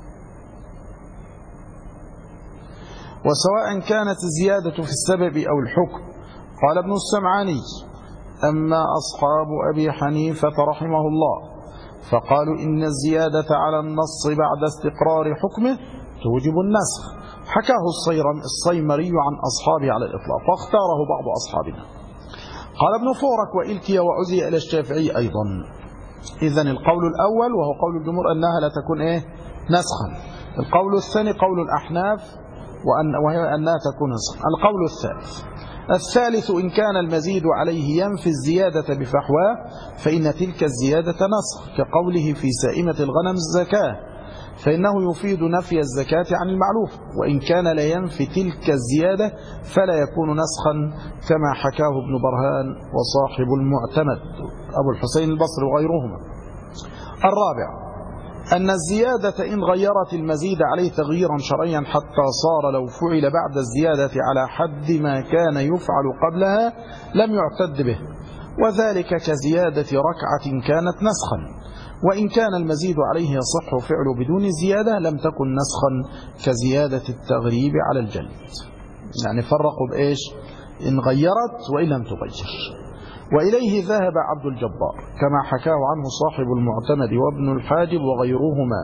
وسواء كانت الزيادة في السبب أو الحكم. قال ابن السمعاني: أما أصحاب أبي حنيفة رحمه الله فقالوا إن الزيادة على النص بعد استقرار حكمه توجب النسخ. حكاه الصيمري عن أصحابه على الإطلاق، واختاره بعض أصحابنا. قال ابن فورك: وإلتي وعزي إلى الشافعي أيضا. إذن القول الأول وهو قول الجمهور أنها لا تكون نسخا. القول الثاني قول الأحناف وهي أنها تكون نسخا. القول الثالث إن كان المزيد عليه ينفي الزيادة بفحواه فإن تلك الزيادة نسخ، كقوله في سائمة الغنم الزكاة، فإنه يفيد نفي الزكاة عن المعلوف، وإن كان لا ينفي تلك الزيادة فلا يكون نسخا، كما حكاه ابن برهان وصاحب المعتمد أبو الحسين البصري وغيرهما. الرابع أن الزيادة إن غيرت المزيد عليه تغييرا شرعيا حتى صار لو فعل بعد الزيادة على حد ما كان يفعل قبلها لم يعتد به، وذلك كزيادة ركعة كانت نسخا، وإن كان المزيد عليه يصح فعله بدون زيادة لم تكن نسخا، كزيادة التغريب على الجلد. يعني فرقوا بإيش؟ إن غيرت وإن لم تغير. وإليه ذهب عبد الجبار كما حكاه عنه صاحب المعتمد وابن الحاجب وغيرهما.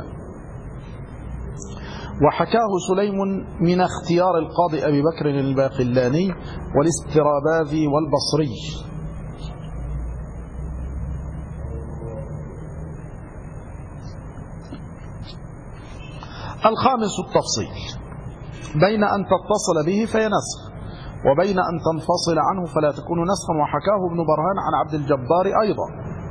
وحكاه سليم من اختيار القاضي أبي بكر الباقلاني والاستراباذي والبصري. الخامس التفصيل بين أن تتصل به فهي نسخ، وبين أن تنفصل عنه فلا تكون نسخا، وحكاه ابن برهان عن عبد الجبار أيضا،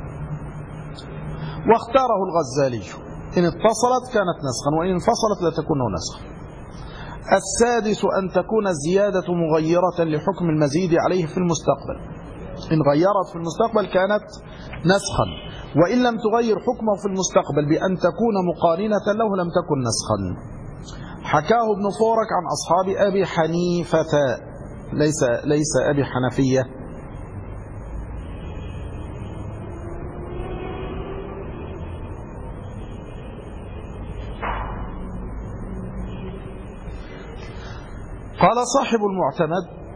واختاره الغزالي: إن اتصلت كانت نسخا، وإن انفصلت لا تكون نسخا. السادس أن تكون الزيادة مغيرة لحكم المزيد عليه في المستقبل. إن غيرت في المستقبل كانت نسخا، وإن لم تغير حكمه في المستقبل بأن تكون مقارنة له لم تكن نسخا. حكاه ابن فورك عن أصحاب أبي حنيفة، ليس أبي حنفية. قال صاحب المعتمد: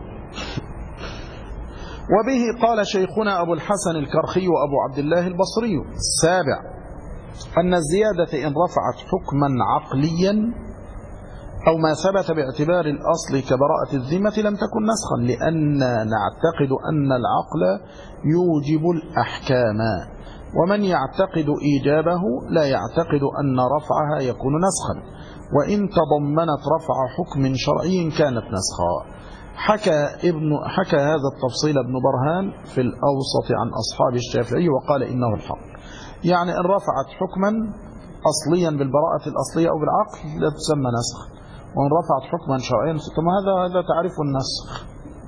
وبه قال شيخنا أبو الحسن الكرخي وأبو عبد الله البصري. السابع أن الزيادة إن رفعت حكما عقليا أو ما ثبت باعتبار الأصل كبراءة الذمة لم تكن نسخا، لأن نعتقد أن العقل يوجب الأحكام، ومن يعتقد إيجابه لا يعتقد أن رفعها يكون نسخا، وإن تضمنت رفع حكم شرعي كانت نسخا. حكى هذا التفصيل ابن برهان في الأوسط عن أصحاب الشافعي وقال إنه الحق. يعني إن رفعت حكما أصليا بالبراءة الأصلية أو بالعقل لا تسمى نسخ، وإن رفعت حكما شرعيا هذا تعرف النسخ.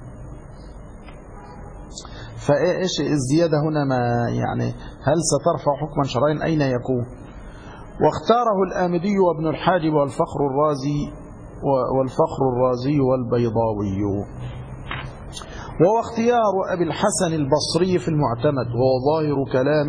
فإيش الزيادة هنا؟ ما يعني هل سترفع حكما شرعيا أين يكون؟ واختاره الآمدي وابن الحاجب والفخر الرازي والبيضاوي. وهو اختيار أبي الحسن البصري في المعتمد، وهو ظاهر كلام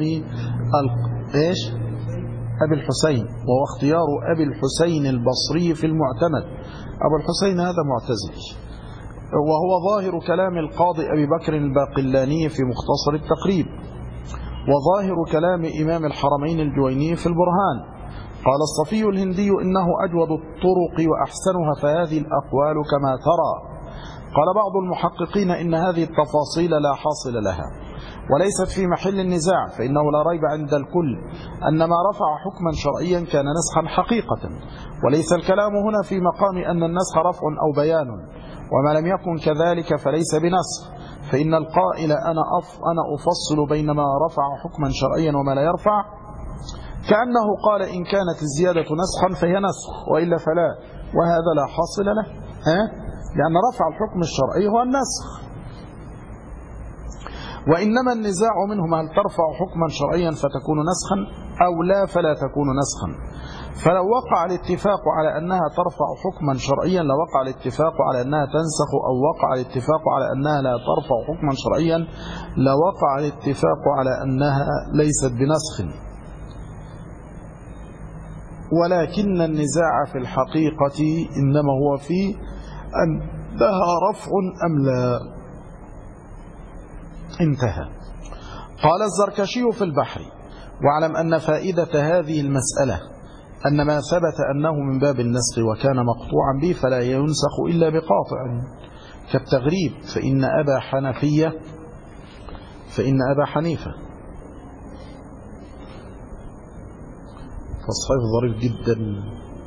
أبي الحسين، وهو اختيار أبي الحسين البصري في المعتمد. أبو الحسين هذا معتزلي، وهو ظاهر كلام القاضي أبي بكر الباقلاني في مختصر التقريب، وظاهر كلام إمام الحرمين الجويني في البرهان. قال الصفي الهندي إنه أجود الطرق وأحسنها، فهذه الأقوال كما ترى. قال بعض المحققين إن هذه التفاصيل لا حاصل لها وليست في محل النزاع، فإنه لا ريب عند الكل أن ما رفع حكما شرعيا كان نسخا حقيقة، وليس الكلام هنا في مقام أن النسخ رفع أو بيان، وما لم يكن كذلك فليس بنسخ، فإن القائل أنا أفصل بين ما رفع حكما شرعيا وما لا يرفع كأنه قال إن كانت الزيادة نسخا فهي نسخ وإلا فلا، وهذا لا حاصل له، لأن رفع الحكم الشرعي هو النسخ. وإنما النزاع منهم هل ترفع حكما شرعيا فتكون نسخا أو لا فلا تكون نسخا. فلو وقع الاتفاق على أنها ترفع حكما شرعيا لوقع الاتفاق على أنها تنسخ، أو وقع الاتفاق على أنها لا ترفع حكما شرعيا لوقع الاتفاق على أنها ليست بنسخ. ولكن النزاع في الحقيقة إنما هو في أنها رفع أم لا. انتهى. قال الزركشي في البحر: واعلم أن فائدة هذه المسألة أن ما ثبت أنه من باب النسخ وكان مقطوعا به فلا ينسخ إلا بقاطع كالتغريب، فإن أبا حنيفة فالصيف ظريف جدا.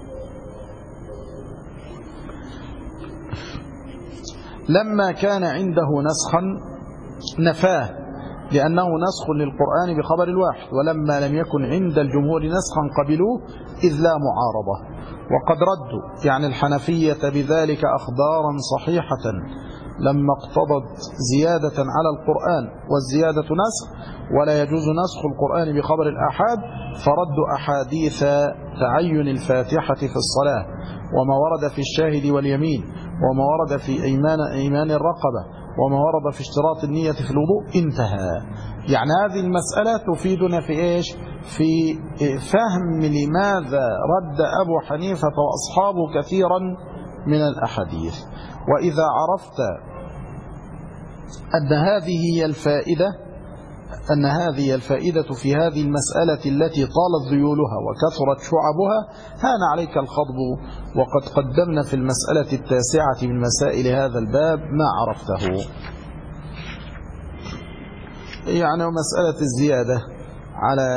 لما كان عنده نسخا نفاه لأنه نسخ للقرآن بخبر الواحد، ولما لم يكن عند الجمهور نسخا قبلوه إذ لا معارضة. وقد ردوا يعني الحنفية بذلك أخبارا صحيحة لما اقتضت زيادة على القرآن، والزيادة نسخ ولا يجوز نسخ القرآن بخبر الآحاد، فردوا أحاديث تعين الفاتحة في الصلاة، وما ورد في الشاهد واليمين، وما ورد في أيمان الرقبة، وما ورد في اشتراط النية في الوضوء. انتهى. يعني هذه المسألة تفيدنا في إيش؟ في فهم لماذا رد أبو حنيفة وأصحابه كثيرا من الأحاديث. وإذا عرفت أن هذه الفائدة في هذه المسألة التي طالت ذيولها وكثرت شعبها هان عليك الخضب. وقد قدمنا في المسألة 9 من مسائل هذا الباب ما عرفته، يعني مسألة الزيادة على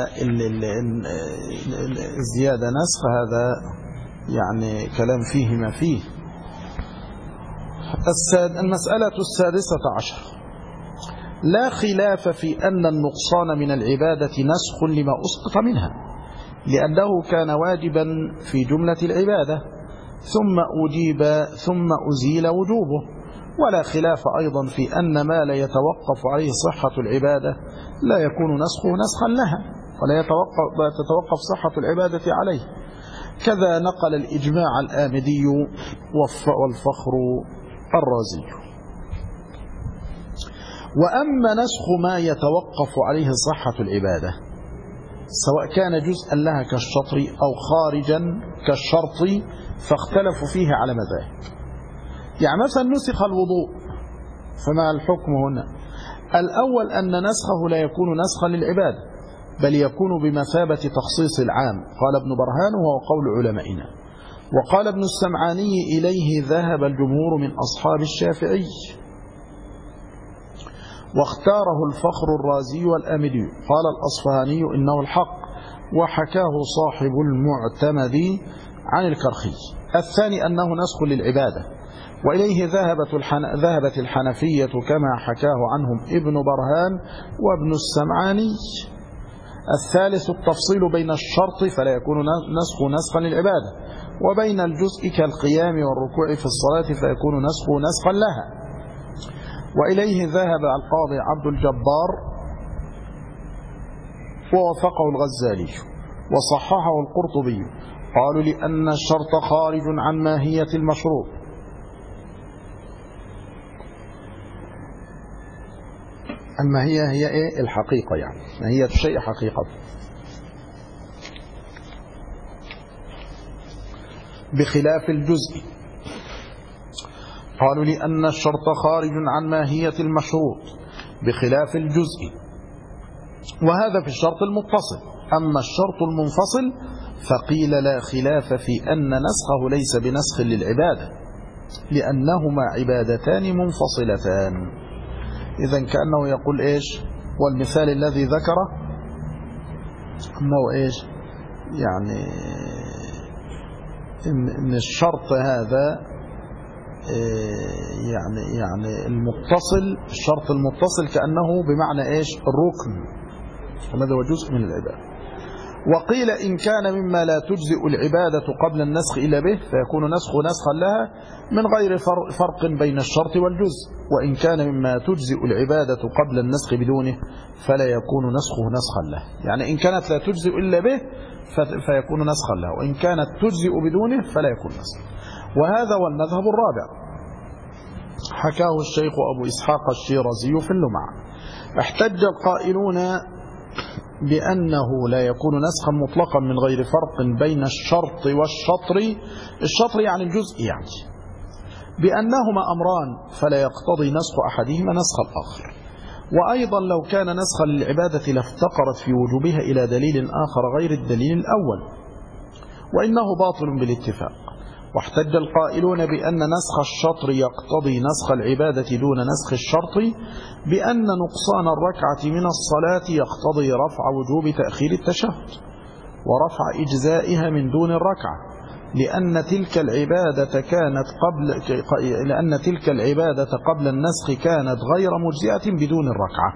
الزيادة نسخ، هذا يعني كلام فيه ما فيه. المسألة 16 لا خلاف في أن النقصان من العبادة نسخ لما أسقط منها، لأنه كان واجبا في جملة العبادة ثم أزيل وجوبه. ولا خلاف أيضا في أن ما لا يتوقف عليه صحة العبادة لا يكون نسخه نسخا لها، ولا تتوقف صحة العبادة عليه. كذا نقل الإجماع الآمدي والفخر الرازي. وأما نسخ ما يتوقف عليه صحة العبادة سواء كان جزءا لها كالشطر أو خارجا كالشرط فاختلفوا فيه على مذاهب. يعني مثلا نسخ الوضوء، فما الحكم هنا؟ الأول أن نسخه لا يكون نسخا للعبادة، بل يكون بمثابة تخصيص العام، قال ابن برهان وهو قول علمائنا. وقال ابن السمعاني إليه ذهب الجمهور من أصحاب الشافعي، واختاره الفخر الرازي والأمدي. قال الأصفهاني إنه الحق، وحكاه صاحب المعتمد عن الكرخي. الثاني أنه نسخ للعبادة، وإليه ذهبت الحنفية كما حكاه عنهم ابن برهان وابن السمعاني. الثالث التفصيل بين الشرط فلا يكون نسخا للعبادة، وبين الجزء كالقيام والركوع في الصلاة فيكون نسخا لها. وإليه ذهب القاضي عبد الجبار ووافقه الغزالي وصححه القرطبي، قالوا لأن الشرط خارج عن ماهية المشروط. الماهية هي إيه؟ الحقيقة، يعني ماهية الشيء حقيقة، بخلاف الجزء. قالوا لأن الشرط خارج عن ماهية المشروط بخلاف الجزء، وهذا في الشرط المتصل. أما الشرط المنفصل فقيل لا خلاف في أن نسخه ليس بنسخ للعبادة لأنهما عبادتان منفصلتان. إذن كأنه يقول إيش؟ والمثال الذي ذكره أنه إيش؟ يعني إن الشرط هذا يعني المتصل، الشرط المتصل كأنه بمعنى إيش؟ الركن، وهذا هو جزء من العبادة. وقيل إن كان مما لا تجزئ العبادة قبل النسخ إلا به فيكون نسخه نسخا لها من غير فرق بين الشرط والجزء، وإن كان مما تجزئ العبادة قبل النسخ بدونه فلا يكون نسخه نسخا له. يعني إن كانت لا تجزئ إلا به فيكون نسخا له، وإن كانت تجزئ بدونه فلا يكون نسخا. وهذا هو المذهب الرابع، حكاه الشيخ أبو إسحاق الشيرازي في اللمعة. احتج القائلون بأنه لا يكون نسخا مطلقا من غير فرق بين الشرط والشطر، الشطر يعني الجزء، يعني بأنهما أمران فلا يقتضي نسخ أحدهما نسخ الآخر. وأيضا لو كان نسخا للعبادة لافتقرت في وجوبها إلى دليل آخر غير الدليل الأول، وإنه باطل بالاتفاق. واحتج القائلون بأن نسخ الشطر يقتضي نسخ العبادة دون نسخ الشرط بأن نقصان الركعة من الصلاة يقتضي رفع وجوب تأخير التشهد ورفع إجزائها من دون الركعة، لأن تلك العبادة قبل النسخ كانت غير مجزئة بدون الركعة.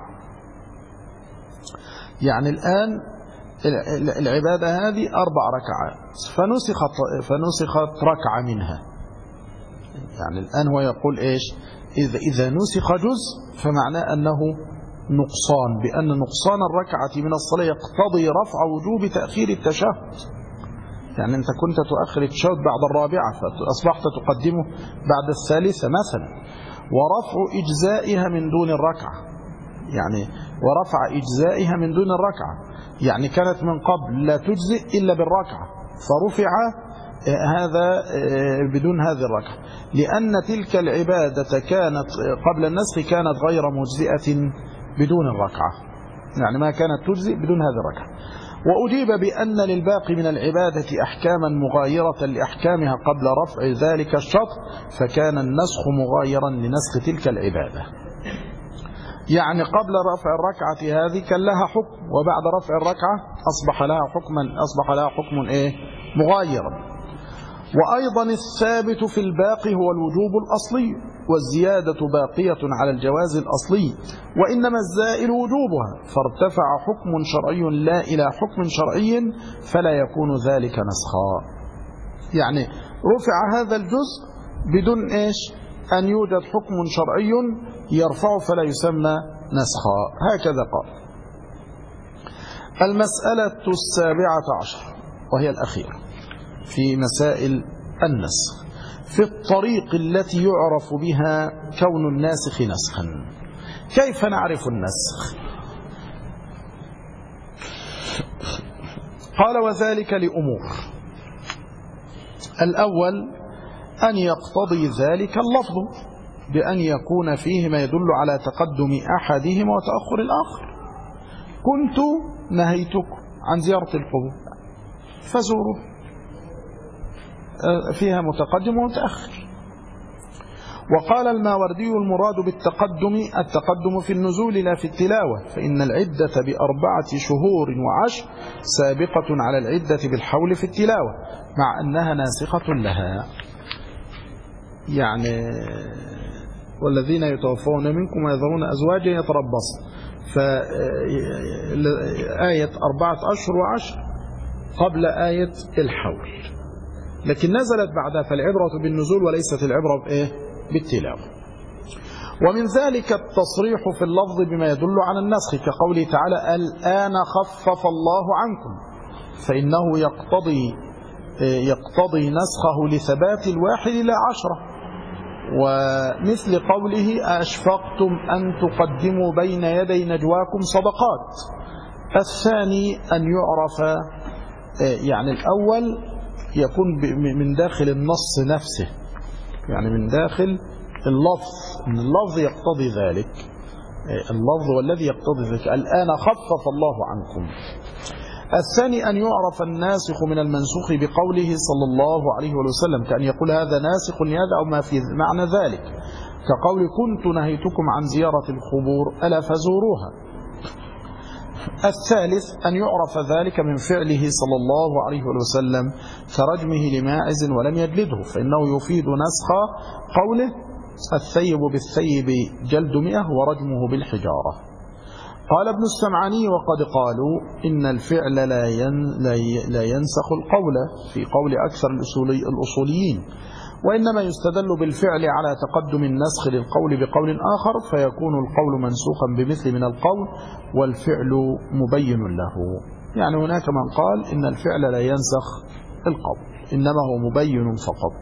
يعني الآن العبادة هذه 4 ركعات فنسخت ركعة منها. يعني الآن هو يقول إيش؟ إذا نسخ جزء فمعناه أنه نقصان، بأن نقصان الركعة من الصلاة يقتضي رفع وجوب تأخير التشهد. يعني أنت كنت تؤخر التشهد بعد الرابعة فأصبحت تقدمه بعد الثالثة مثلا، ورفع إجزائها من دون الركعة، يعني ورفع إجزائها من دون الركعة، يعني كانت من قبل لا تجزئ إلا بالركعة فرفع هذا بدون هذه الركعة، لأن تلك العبادة كانت قبل النسخ كانت غير مجزئة بدون الركعة، يعني ما كانت تجزئ بدون هذه الركعة. وأجيب بأن للباقي من العبادة أحكاما مغايرة لأحكامها قبل رفع ذلك الشرط، فكان النسخ مغايرا لنسخ تلك العبادة. يعني قبل رفع الركعة هذه كان لها حكم، وبعد رفع الركعة أصبح لها حكم إيه؟ مغايرا. وأيضا الثابت في الباقي هو الوجوب الأصلي، والزيادة باقية على الجواز الأصلي، وإنما الزائل وجوبها، فارتفع حكم شرعي لا إلى حكم شرعي فلا يكون ذلك نسخا. يعني رفع هذا الجزء بدون إيش؟ أن يوجد حكم شرعي يرفع فلا يسمى نسخا. هكذا قال. المسألة 17 وهي الأخيرة في مسائل النسخ، في الطريق التي يعرف بها كون الناسخ نسخا. كيف نعرف النسخ؟ قال وذلك لأمور. الأول أن يقتضي ذلك اللفظ بأن يكون فيه ما يدل على تقدم أحدهما وتأخر الآخر. كنت نهيتكم عن زيارة القبور فزوروا، فيها متقدم ومتأخر. وقال الماوردي المراد بالتقدم التقدم في النزول لا في التلاوة، فإن العدة ب4 شهور و10 سابقة على العدة بالحول في التلاوة مع أنها ناسخة لها. يعني والذين يتوفون منكم ويذرون أزواجا يتربصن، فآية 4 أشهر و10 قبل آية الحول، لكن نزلت بعدها، فالعبرة بالنزول وليست العبرة بإيه؟ بالتلاوة. ومن ذلك التصريح في اللفظ بما يدل على النسخ كقوله تعالى الآن خفف الله عنكم، فإنه يقتضي نسخه لثبات الواحد إلى 10. ومثل قوله أشفقتم أن تقدموا بين يدي نجواكم صدقات. الثاني أن يعرف، يعني الأول يكون من داخل النص نفسه، يعني من داخل اللفظ، إن اللفظ يقتضي ذلك، اللفظ والذي يقتضي ذلك. الآن خفف الله عنكم. الثاني أن يعرف الناسخ من المنسوخ بقوله صلى الله عليه وسلم، كأن يقول هذا ناسخ لهذا أو ما في معنى ذلك، كقول كنت نهيتكم عن زيارة القبور ألا فزوروها. الثالث أن يعرف ذلك من فعله صلى الله عليه وسلم كرجمه لماعز ولم يجلده، فإنه يفيد نسخ قوله الثيب بالثيب جلد 100 ورجمه بالحجارة. قال ابن السمعاني وقد قالوا إن الفعل لا ينسخ القول في قول أكثر الأصوليين، وإنما يستدل بالفعل على تقدم النسخ للقول بقول آخر، فيكون القول منسوخا بمثل من القول والفعل مبين له. يعني هناك من قال إن الفعل لا ينسخ القول، إنما هو مبين فقط.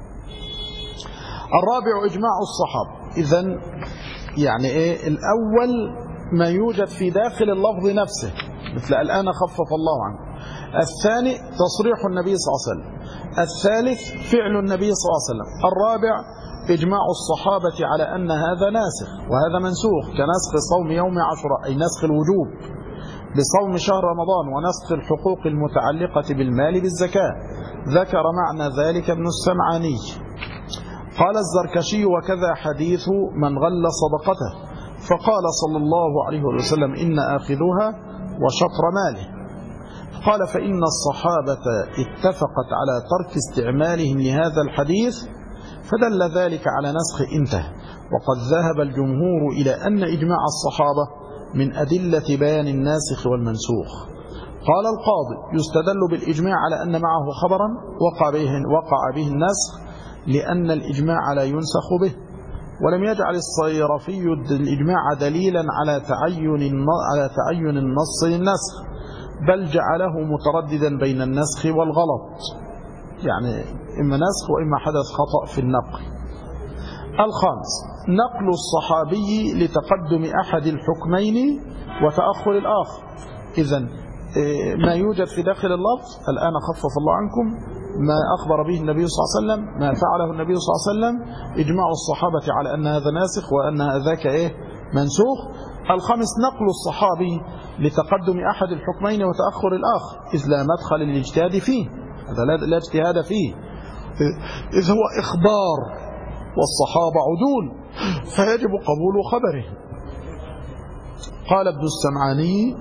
الرابع إجماع الصحابة. إذن يعني إيه؟ الأول ما يوجد في داخل اللفظ نفسه، مثل الآن خفف الله عنه. الثاني تصريح النبي صلى الله عليه وسلم. الثالث فعل النبي صلى الله عليه وسلم. الرابع إجماع الصحابة على أن هذا ناسخ وهذا منسوخ، كنسخ صوم يوم عاشوراء أي نسخ الوجوب بصوم شهر رمضان، ونسخ الحقوق المتعلقة بالمال بالزكاة. ذكر معنى ذلك ابن السمعاني. قال الزركشي وكذا حديث من غل صدقته، فقال صلى الله عليه وسلم إن آخذها وشطر ماله. قال فإن الصحابة اتفقت على ترك استعمالهم لهذا الحديث، فدل ذلك على نسخ انتهى. وقد ذهب الجمهور إلى أن إجماع الصحابة من أدلة بيان الناسخ والمنسوخ. قال القاضي يستدل بالإجماع على أن معه خبرا وقع به النسخ، لأن الإجماع لا ينسخ به. ولم يجعل الصيرفي الإجماع دليلا على تعين النص للنسخ، بل جعله مترددا بين النسخ والغلط، يعني إما نسخ وإما حدث خطأ في النقل. الخامس نقل الصحابي لتقدم أحد الحكمين وتأخر الآخر. إذن ما يوجد في داخل اللفظ الآن خفف الله عنكم، ما أخبر به النبي صلى الله عليه وسلم، ما فعله النبي صلى الله عليه وسلم، إجماع الصحابة على أن هذا ناسخ وأن ذاك منسوخ. الخامس نقل الصحابي لتقدم أحد الحكمين وتأخر الآخر، إذ لا مدخل للاجتهاد فيه، هذا لا اجتهاد فيه، إذ هو إخبار والصحابة عدول، فيجب قبول خبره. قال ابن السمعاني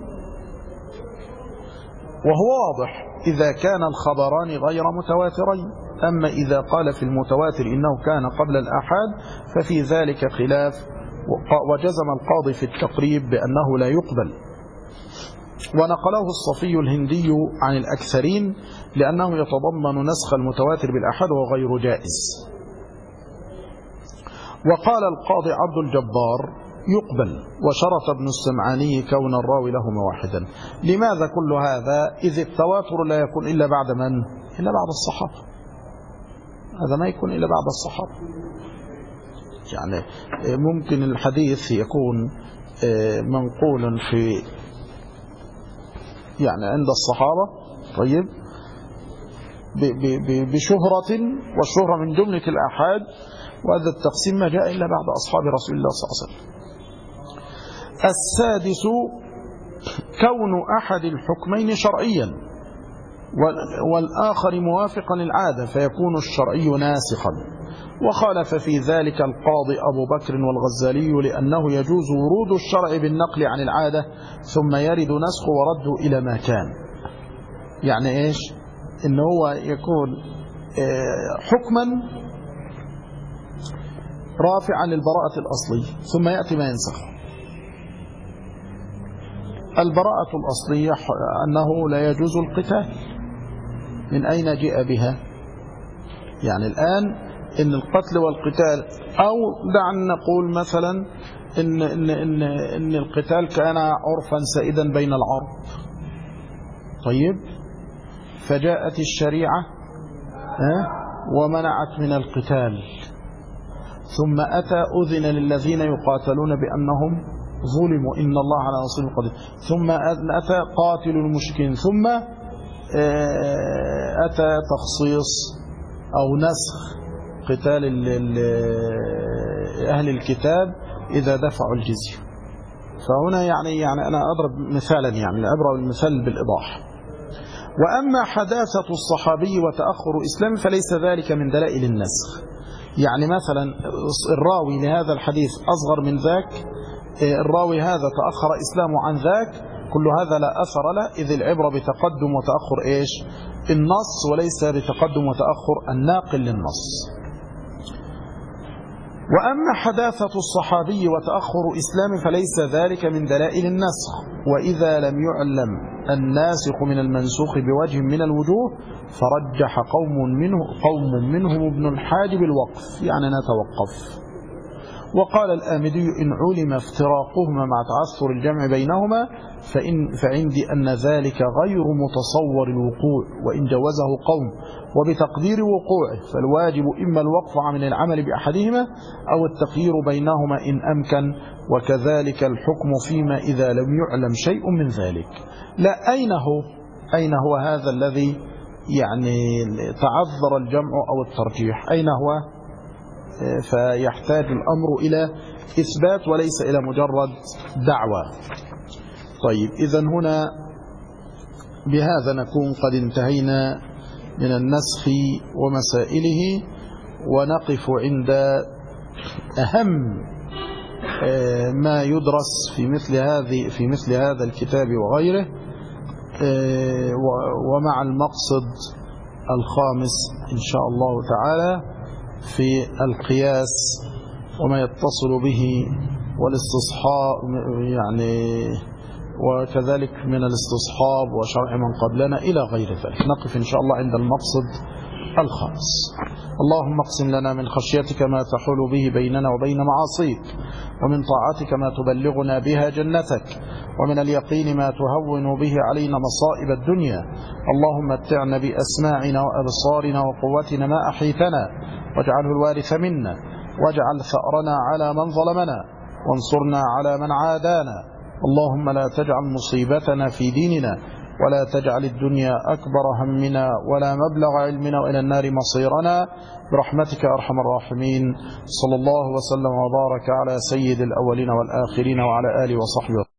وهو واضح إذا كان الخبران غير متواترين، أما إذا قال في المتواتر إنه كان قبل الآحاد ففي ذلك خلاف، وجزم القاضي في التقريب بأنه لا يقبل. ونقله الصفي الهندي عن الأكثرين لأنه يتضمن نسخ المتواتر بالآحاد وغير جائز. وقال القاضي عبد الجبار يقبل، وشرط ابن السمعاني كون الراوي لهما واحدا. لماذا كل هذا؟ إذ التواتر لا يكون إلا بعد من؟ إلا بعد الصحابة، هذا ما يكون إلا بعد الصحابة. يعني ممكن الحديث يكون منقول في يعني عند الصحابة طيب بشهرة، والشهرة من جملة الآحاد، وهذا التقسيم ما جاء إلا بعد أصحاب رسول الله صلى الله عليه وسلم. السادس كون أحد الحكمين شرعيا والآخر موافقا للعادة، فيكون الشرعي ناسخا. وخالف في ذلك القاضي أبو بكر والغزالي، لأنه يجوز ورود الشرع بالنقل عن العادة ثم يرد نسخ ورده إلى ما كان. يعني إيش؟ إن هو يكون حكما رافعا للبراءة الأصلية ثم يأتي ما ينسخ. البراءة الأصلية أنه لا يجوز القتال، من أين جاء بها؟ يعني الآن إن القتل والقتال، أو دعنا نقول مثلا إن القتال كان عرفا سائدا بين العرب، طيب فجاءت الشريعة ومنعت من القتال، ثم أتى أذن للذين يقاتلون بأنهم ظلموا إن الله على نصرهم قدير، ثم أتى قاتل المشركين، ثم أتى تخصيص أو نسخ قتال أهل الكتاب إذا دفعوا الجزية. فهنا يعني أنا أضرب مثالا، يعني العبرة والمثال بالإيضاح. وأما حداثة الصحابي وتأخر إسلامه فليس ذلك من دلائل النسخ. يعني مثلا الراوي لهذا الحديث أصغر من ذاك، الراوي هذا تأخر إسلامه عن ذاك، كل هذا لا أثر له، إذ العبرة بتقدم وتأخر النص، وليس بتقدم وتأخر الناقل للنص. وأما حداثة الصحابي وتأخر إسلامه فليس ذلك من دلائل النسخ. وإذا لم يعلم الناسخ من المنسوخ بوجه من الوجوه فرجح قوم منهم ابن الحاجب الوقف، يعني نتوقف. وقال الآمدي إن علم افتراقهما مع تعثر الجمع بينهما فعندي أن ذلك غير متصور الوقوع، وإن جوزه قوم وبتقدير وقوعه فالواجب إما الوقف عن العمل بأحدهما أو التخيير بينهما إن أمكن، وكذلك الحكم فيما إذا لم يعلم شيء من ذلك. لا، أين هو هذا الذي يعني تعذر الجمع أو الترجيح؟ أين هو؟ فيحتاج الأمر إلى إثبات وليس إلى مجرد دعوة. طيب، إذن هنا بهذا نكون قد انتهينا من النسخ ومسائله، ونقف عند أهم ما يدرس في مثل هذا الكتاب وغيره، ومع المقصد الخامس إن شاء الله تعالى في القياس وما يتصل به والاستصحاب، يعني وكذلك من الاستصحاب وشرع من قبلنا إلى غير ذلك. نقف إن شاء الله عند المقصد الخامس. اللهم اقسم لنا من خشيتك ما تحول به بيننا وبين معاصيك، ومن طاعتك ما تبلغنا بها جنتك، ومن اليقين ما تهون به علينا مصائب الدنيا. اللهم متعنا بأسماعنا وأبصارنا وقوتنا ما أحيتنا، واجعله الوارث منا، واجعل ثأرنا على من ظلمنا، وانصرنا على من عادانا. اللهم لا تجعل مصيبتنا في ديننا، ولا تجعل الدنيا أكبر همنا ولا مبلغ علمنا وإلى النار مصيرنا، برحمتك أرحم الراحمين. صلى الله وسلم وبارك على سيد الأولين والآخرين وعلى آله وصحبه.